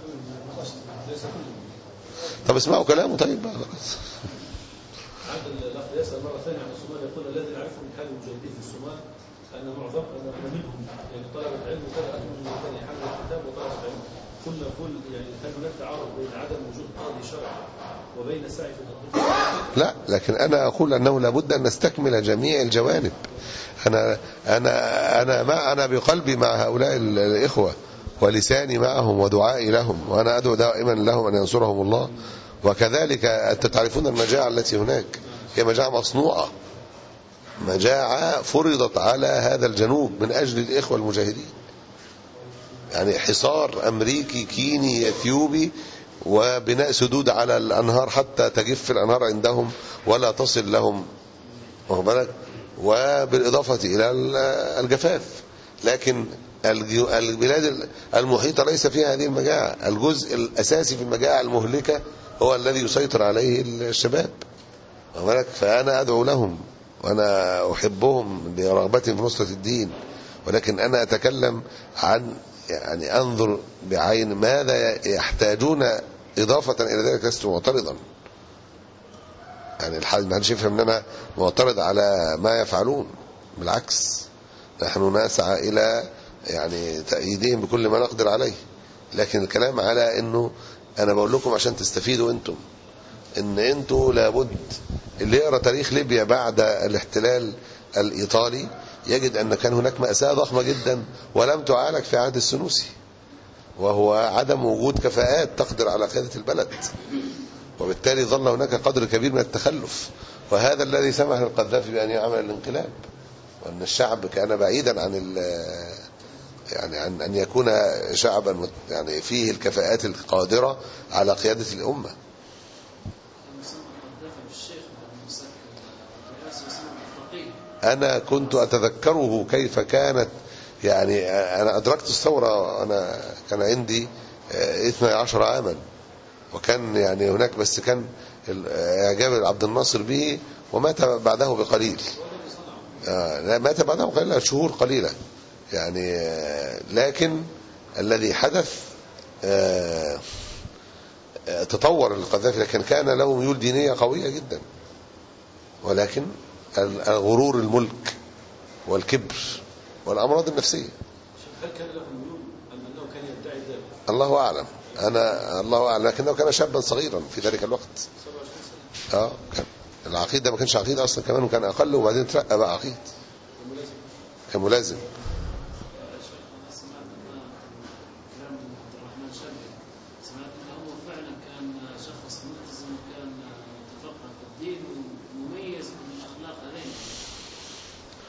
طب اسمعوا كلامه طيب بقى خلاص. عبد الاخ يسال مره ثانيه عن الصومال، يقول الذي نعرفه من حال المجاهدين في الصومال ان معظم ان منهم يعني طلبه علم وكذا منهم كان يحمل الكتاب وطلبه علم. كل كل يعني كان هناك تعارض بين عدم وجود قاضي شرعي وبين السعي في التطبيق. لا لكن انا اقول انه لابد ان نستكمل جميع الجوانب. انا انا انا مع انا بقلبي مع هؤلاء الاخوه ولساني معهم ودعائي لهم، وانا ادعو دائما لهم ان ينصرهم الله. وكذلك انتم تعرفون المجاعه التي هناك هي مجاعه مصنوعه، مجاعه فرضت على هذا الجنوب من اجل الاخوه المجاهدين. يعني حصار امريكي كيني اثيوبي وبناء سدود على الانهار حتى تجف الانهار عندهم ولا تصل لهم، واخد بالك، وبالاضافه الى الجفاف. لكن البلاد المحيطه ليس فيها هذه المجاعه. الجزء الاساسي في المجاعه المهلكه هو الذي يسيطر عليه الشباب، واخد بالك. فانا ادعو لهم وانا احبهم لرغبتهم في نصره الدين، ولكن انا اتكلم عن يعني انظر بعين ماذا يحتاجون اضافه الى ذلك. لست معترضا، يعني الحال ما حدش يفهم ان انا معترض على ما يفعلون، بالعكس نحن نسعى الى يعني تأييدهم بكل ما نقدر عليه. لكن الكلام على انه انا بقول لكم عشان تستفيدوا انتم، ان انتم لابد اللي يقرا تاريخ ليبيا بعد الاحتلال الايطالي يجد ان كان هناك مأساة ضخمة جدا ولم تعالج في عهد السنوسي، وهو عدم وجود كفاءات تقدر على قيادة البلد، وبالتالي ظل هناك قدر كبير من التخلف. وهذا الذي سمح للقذافي بأن يعمل الانقلاب، وأن الشعب كان بعيدا عن يعني عن أن يكون شعبا يعني فيه الكفاءات القادرة على قيادة الأمة. أنا كنت أتذكره كيف كانت، يعني أنا أدركت الثورة أنا كان عندي اثني عشر عاما، وكان يعني هناك بس كان إعجاب عبد الناصر به ومات بعده بقليل. آه مات بعده بقليل شهور قليلة يعني. آه لكن الذي حدث آه آه تطور القذافي، لكن كان له ميول دينية قوية جدا، ولكن الغرور الملك والكبر والأمراض النفسية. هل كان له ميول أم أنه كان يدعي ذلك؟ الله أعلم، أنا الله أعلم، لكنه كان شابا صغيرا في ذلك الوقت. اه كان العقيد ما كانش عقيد أصلا كمان، وكان أقل وبعدين ترقى بقى عقيد كان ملازم.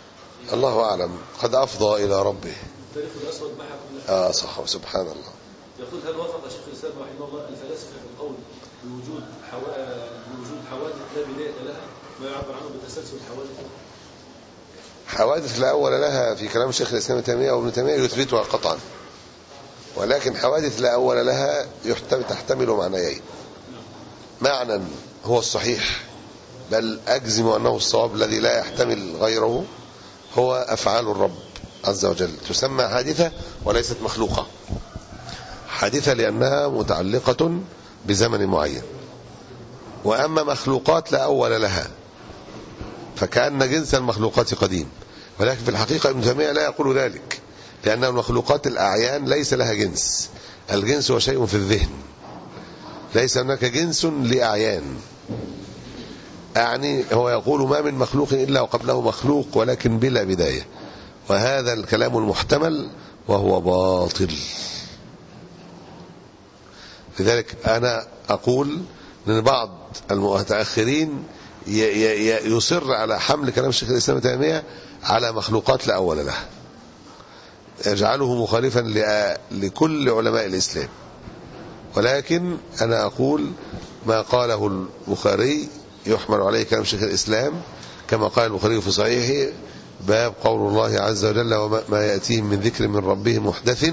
الله أعلم، قد أفضى إلى ربه. التاريخ الأسود محى كل آه صح، سبحان الله. يقول هل وافق شيخ الإسلام رحمه الله الفلاسفة في القول بوجود حوا... بوجود حوادث لا بداية لها ما يعبر عنه بتسلسل الحوادث؟ حوادث لا أول لها في كلام شيخ الإسلام ابن تيمية وابن تيمية يثبتها قطعا، ولكن حوادث لا أول لها تحتمل معنيين. معنى هو الصحيح بل أجزم أنه الصواب الذي لا يحتمل غيره، هو أفعال الرب عز وجل تسمى حادثة وليست مخلوقة. حادثة لأنها متعلقة بزمن معين، وأما مخلوقات لا أول لها فكأن جنس المخلوقات قديم، ولكن في الحقيقة ابن تيمية لا يقول ذلك، لأن المخلوقات الأعيان ليس لها جنس. الجنس هو شيء في الذهن، ليس هناك جنس لأعيان. يعني هو يقول ما من مخلوق إلا وقبله مخلوق ولكن بلا بداية، وهذا الكلام المحتمل وهو باطل. لذلك أنا أقول أن بعض المتأخرين يصر على حمل كلام الشيخ الإسلام ابن تيمية على مخلوقات لا أول لها، يجعله مخالفا لكل علماء الإسلام. ولكن أنا أقول ما قاله البخاري يحمل عليه كلام شيخ الإسلام، كما قال البخاري في صحيحه باب قول الله عز وجل وما يأتيهم من ذكر من ربهم محدث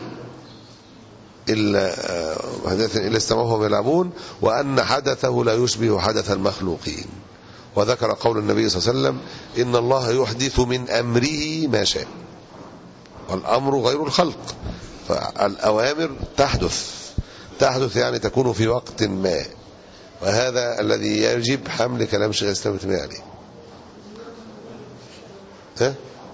إلا محدث إلا استمعوه وهم يلعبون، وأن حدثه لا يشبه حدث المخلوقين. وذكر قول النبي صلى الله عليه وسلم إن الله يحدث من أمره ما شاء، والأمر غير الخلق، فالأوامر تحدث تحدث يعني تكون في وقت ما، وهذا الذي يجب حمل كلام شيخ الإسلام ابن تيمية عليه. ها؟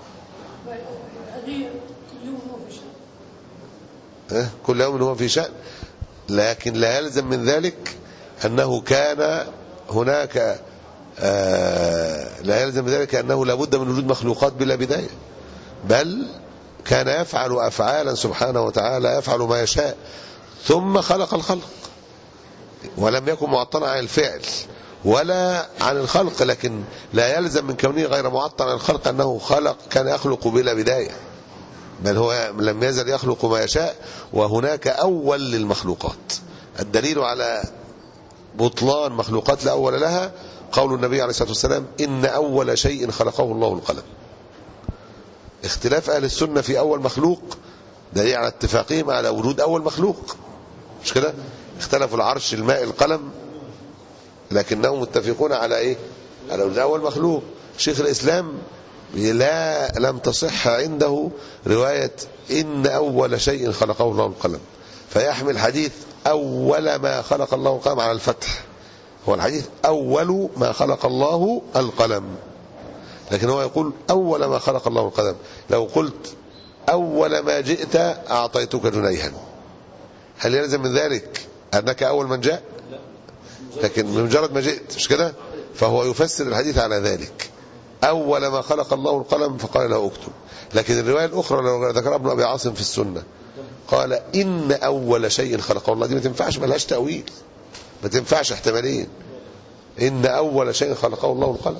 ها؟ كل يوم هو في شأن، لكن لا يلزم من ذلك أنه كان هناك آه لا يلزم من ذلك أنه لابد من وجود مخلوقات بلا بداية، بل كان يفعل أفعالا سبحانه وتعالى، يفعل ما يشاء ثم خلق الخلق، ولم يكن معطلا عن الفعل ولا عن الخلق، لكن لا يلزم من كونه غير معطل عن الخلق أنه خلق كان يخلق بلا بداية، بل هو لم يزل يخلق ما يشاء، وهناك أول للمخلوقات. الدليل على بطلان مخلوقات لا أول لها قول النبي عليه الصلاة والسلام إن أول شيء خلقه الله القلم. اختلاف أهل السنة في أول مخلوق دليل على اتفاقهم على وجود أول مخلوق، مش كده؟ اختلفوا العرش الماء القلم، لكنهم متفقون على ايه؟ على وجود أول مخلوق. شيخ الإسلام لا لم تصح عنده رواية إن أول شيء خلقه الله القلم، فيحمل حديث أول ما خلق الله القلم على الفتح، هو الحديث أول ما خلق الله القلم، لكن هو يقول أول ما خلق الله القلم. لو قلت أول ما جئت أعطيتك جنيها، هل يلزم من ذلك أنك أول من جاء؟ لكن بمجرد ما جئت، مش كده؟ فهو يفسر الحديث على ذلك، أول ما خلق الله القلم فقال له اكتب. لكن الرواية الأخرى لو ذكر ابن أبي عاصم في السنة قال إن أول شيء خلقه الله، دي ما تنفعش، ما لهاش تأويل، ما تنفعش احتمالين. إن أول شيء خلقه الله القلم.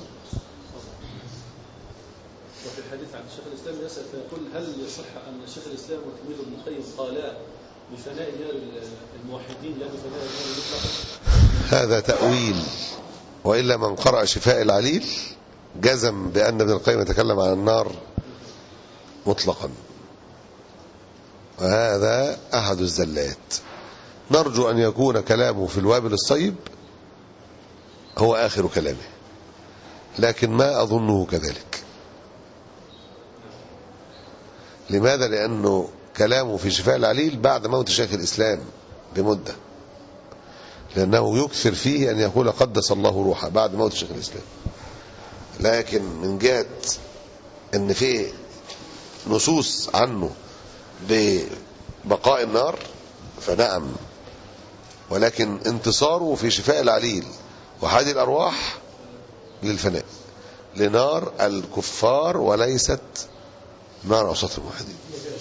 وفي الحديث عن شيخ الإسلام يسأل فيقول هل يصح أن شيخ الإسلام وتلميذه ابن القيم قالا بفناء نار الموحدين لا بفناء النار المطلقة؟ هذا تأويل، وإلا من قرأ شفاء العليل جزم بأن ابن القيم يتكلم عن النار مطلقا، وهذا أحد الزلات. نرجو أن يكون كلامه في الوابل الصيب هو آخر كلامه، لكن ما أظنه كذلك. لماذا؟ لأنه كلامه في شفاء العليل بعد موت شيخ الإسلام بمدة، لأنه يكثر فيه أن يقول قدس الله روحه بعد موت شيخ الإسلام. لكن من جهة أن فيه نصوص عنه ببقاء النار فنعم، ولكن انتصاره في شفاء العليل وحادي الأرواح للفناء، لنار الكفار وليست نار عصاة الموحدين.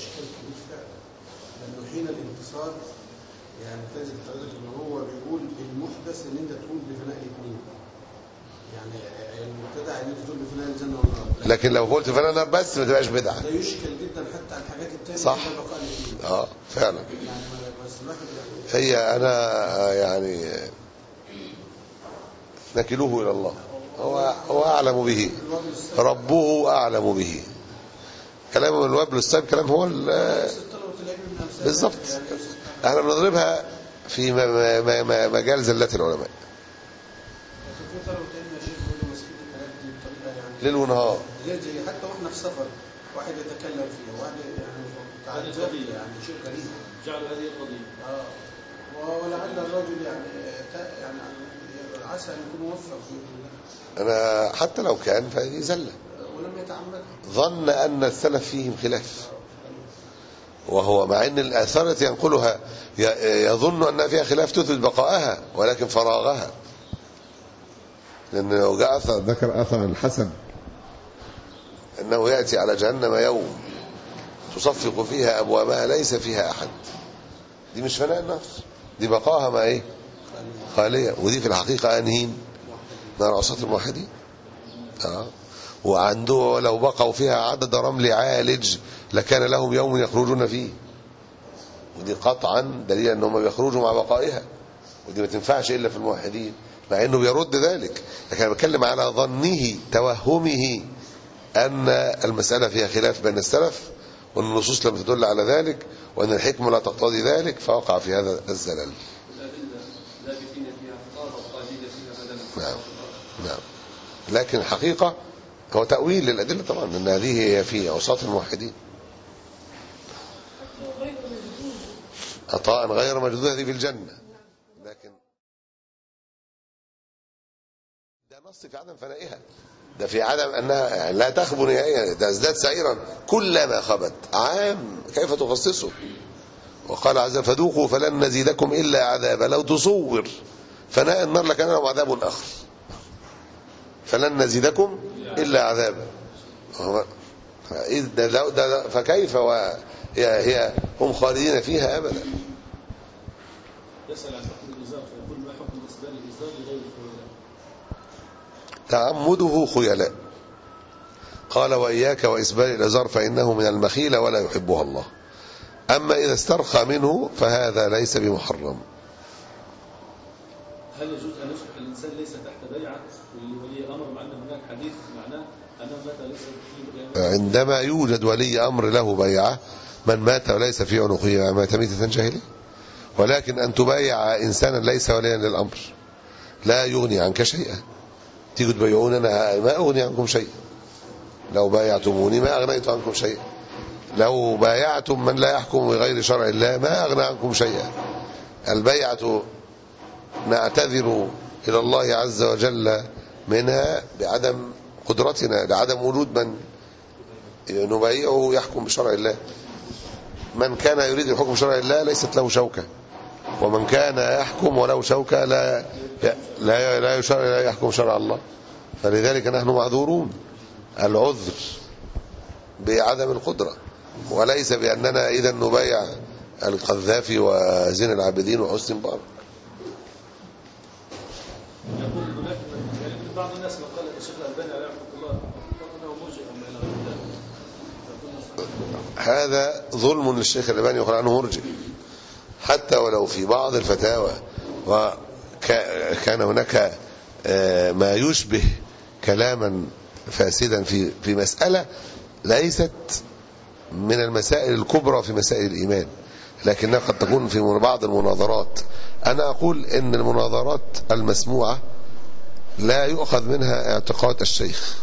لأنه حين الانتصار يعني تجد حضرتك ان هو بيقول المحدث ان انت تقول بفناء الاثنين، يعني المبتدع ان انت تقول له فلان الجنه والنار، لكن لو قلت فلان النار بس ما تبقاش بدعه. ده يشكل جدا حتى على الحاجات التانية. صح. اه فعلا. يعني بس الواحد يعني هي انا يعني نكلوه الى الله، هو هو اعلم به، ربه اعلم به. كلام الوابل السابق كلام هو بالظبط. احنا بنضربها في مجال زلات العلماء ليل ونهار. حتى واحنا في سفر واحد يتكلم فيها، واحد يعني تعجب يعني شيء غريب. جعلوا هذه القضيه. اه ولعل الرجل يعني يعني عسى ان يكون موفق في انا حتى لو كان فهذه زله ولم يتعمدها. ظن ان السلف فيهم خلاف، وهو مع ان الاثار التي ينقلها يظن ان فيها خلاف تثبت بقائها ولكن فراغها. لان لو جاء اثر ذكر اثر الحسن انه ياتي على جهنم يوم تصفق فيها ابوابها ليس فيها احد، دي مش فناء النفس، دي بقاها ما ايه خاليه. ودي في الحقيقه انهين نار عصاة الموحدين. اه وعنده لو بقوا فيها عدد رمل عالج لكان لهم يوم يخرجون فيه، ودي قطعا دليل انهم يخرجوا مع بقائها، ودي ما تنفعش الا في الموحدين، مع انه بيرد ذلك. لكن انا بتكلم على ظنه توهمه ان المساله فيها خلاف بين السلف، وان النصوص لم تدل على ذلك، وان الحكمه لا تقتضي ذلك، فوقع في هذا الزلل. نعم نعم. لكن الحقيقه هو تأويل للأدلة طبعا، ان هذه هي في عصاة الموحدين. عطاء غير مجدود هذه في الجنة، لكن ده نص في عدم فنائها، ده في عدم انها يعني لا تخبو نهائيا، ده ازداد سعيرا كلما خبت. عام كيف تخصصه؟ وقال عز وجل فذوقوا فلن نزيدكم الا عذابا. لو تصور فناء النار لكان لهم عذاب اخر، فلن نزيدكم إلا عذابا. فكيف وهي هي هم خالدين فيها أبدا. يسأل عن حكم الإزار فيقول ما حكم إسبال الإزار لغير الخيلاء؟ تعمده خيلاء. قال وإياك وإسبال الإزار فإنه من المخيلة ولا يحبها الله. أما إذا استرخى منه فهذا ليس بمحرم. هل يجوز أن يصبح الإنسان ليس تحت بيعة ولي أمر، مع أن هناك حديث معناه أنه مات ليس فيه؟ عندما يوجد ولي أمر له بيعة، من مات وليس في عنقه مات ميتة جاهلية. ولكن أن تبايع إنسانا ليس وليا للأمر لا يغني عنك شيئا. تيجوا تبايعون أنا ما أغني عنكم شيئا، لو بايعتموني ما أغنيت عنكم شيئا، لو بايعتم من لا يحكم بغير شرع الله ما أغنى عنكم شيئا. البيعة نعتذر إلى الله عز وجل منها بعدم قدرتنا، لعدم وجود من نبايعه يحكم بشرع الله. من كان يريد الحكم بشرع الله ليست له شوكة، ومن كان يحكم ولو شوكة لا لا لا, لا يحكم شرع الله. فلذلك نحن معذورون العذر بعدم القدرة، وليس بأننا إذا نبايع القذافي وزين العابدين وحسن مبارك. يقول هناك بعض الناس ما قال الشيخ الألباني عليه رحمه الله فإنه مرجئ أم إلى غير ذلك. هذا ظلم للشيخ الألباني يقول عنه مرجئ، حتى ولو في بعض الفتاوى وكان هناك ما يشبه كلاما فاسدا في في مسألة ليست من المسائل الكبرى في مسائل الإيمان، لكنها قد تكون في بعض المناظرات. أنا أقول إن المناظرات المسموعة لا يؤخذ منها اعتقاد الشيخ.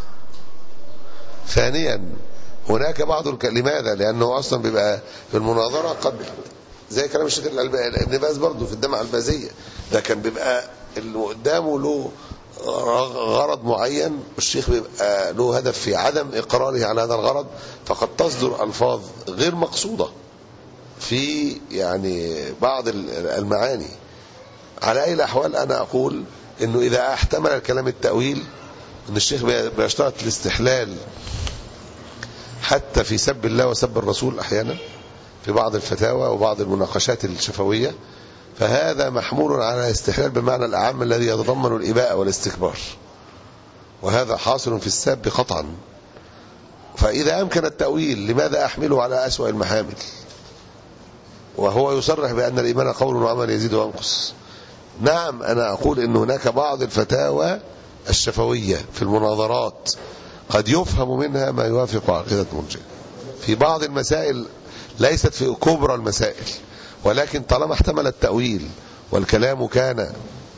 ثانيا هناك بعض الك... لماذا؟ لأنه أصلا بيبقى في المناظرة قد زي كلام الشيخ ابن باز برضه في الدمعة البازية، ده كان بيبقى اللي قدامه له غرض معين، والشيخ بيبقى له هدف في عدم إقراره على هذا الغرض، فقد تصدر ألفاظ غير مقصودة في يعني بعض المعاني. على أي الأحوال أنا أقول إنه إذا احتمل الكلام التأويل، إن الشيخ بيشترط الاستحلال حتى في سب الله وسب الرسول أحيانا في بعض الفتاوى وبعض المناقشات الشفوية، فهذا محمول على الاستحلال بمعنى الأعم الذي يتضمن الإباءة والاستكبار. وهذا حاصل في الساب قطعا. فإذا أمكن التأويل لماذا أحمله على أسوأ المحامل؟ وهو يصرح بأن الإيمان قول وعمل يزيد وينقص. نعم، أنا أقول أن هناك بعض الفتاوى الشفوية في المناظرات قد يفهم منها ما يوافق عقيدة المرجئة في بعض المسائل، ليست في كبرى المسائل، ولكن طالما احتمل التأويل والكلام كان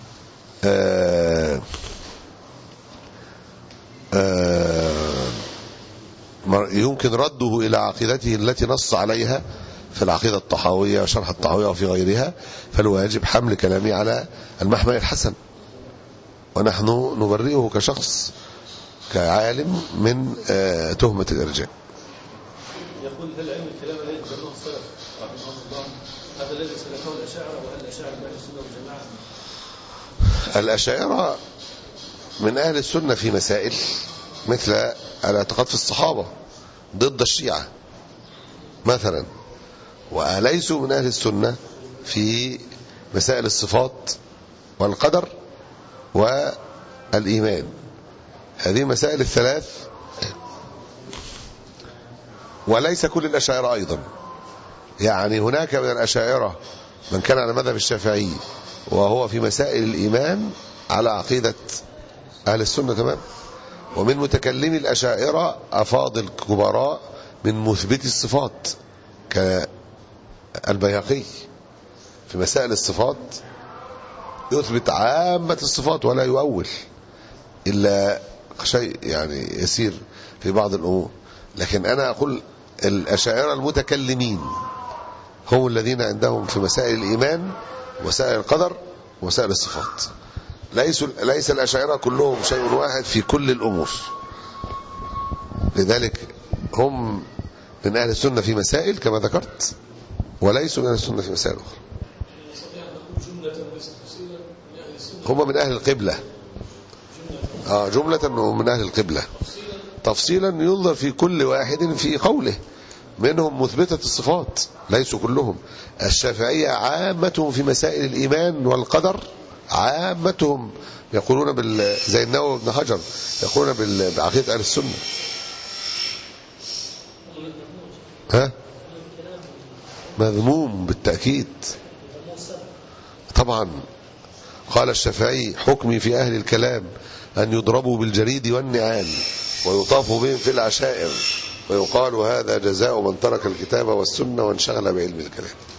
آآ آآ يمكن رده إلى عقيدته التي نص عليها في العقيدة الطحاوية وشرح الطحاوية وفي غيرها، فالواجب حمل كلامي على المحمل الحسن، ونحن نبرئه كشخص كعالم من تهمة الإرجاء. يقول هل علم الكلام الذي ذكره السلف رحمه الله هذا الذي سلكه الأشاعرة، وهل الأشاعرة من أهل السنة والجماعة؟ الأشاعرة من أهل السنة في مسائل مثل الاعتقاد في الصحابة ضد الشيعة مثلا، وليسوا من أهل السنة في مسائل الصفات والقدر والإيمان. هذه المسائل الثلاث، وليس كل الأشاعرة أيضا، يعني هناك من الأشاعرة من كان على مذهب الشافعي وهو في مسائل الإيمان على عقيدة أهل السنة تمام، ومن متكلمي الأشاعرة أفاضل كبراء من مثبتي الصفات كالبيهقي في مسائل الصفات يثبت عامة الصفات ولا يؤول إلا شيء يعني يسير في بعض الأمور. لكن أنا أقول الأشاعرة المتكلمين هم الذين عندهم في مسائل الإيمان ومسائل القدر ومسائل الصفات، ليس ليس الأشاعرة كلهم شيء واحد في كل الأمور. لذلك هم من أهل السنة في مسائل كما ذكرت، وليسوا من أهل السنة في مسائل أخرى. هم من أهل القبلة، آه جملة من أهل القبلة، تفصيلا ينظر في كل واحد في قوله. منهم مثبتة الصفات ليسوا كلهم. الشافعية عامتهم في مسائل الإيمان والقدر، عامتهم يقولون بال زي النووي بن حجر يقولون بعقيدة أهل السنة. ها مذموم بالتأكيد طبعا. قال الشافعي حكمي في أهل الكلام أن يضربوا بالجريد والنعال ويطاف بهم في العشائر ويقال هذا جزاء من ترك الكتاب والسنة وانشغل بعلم الكلام.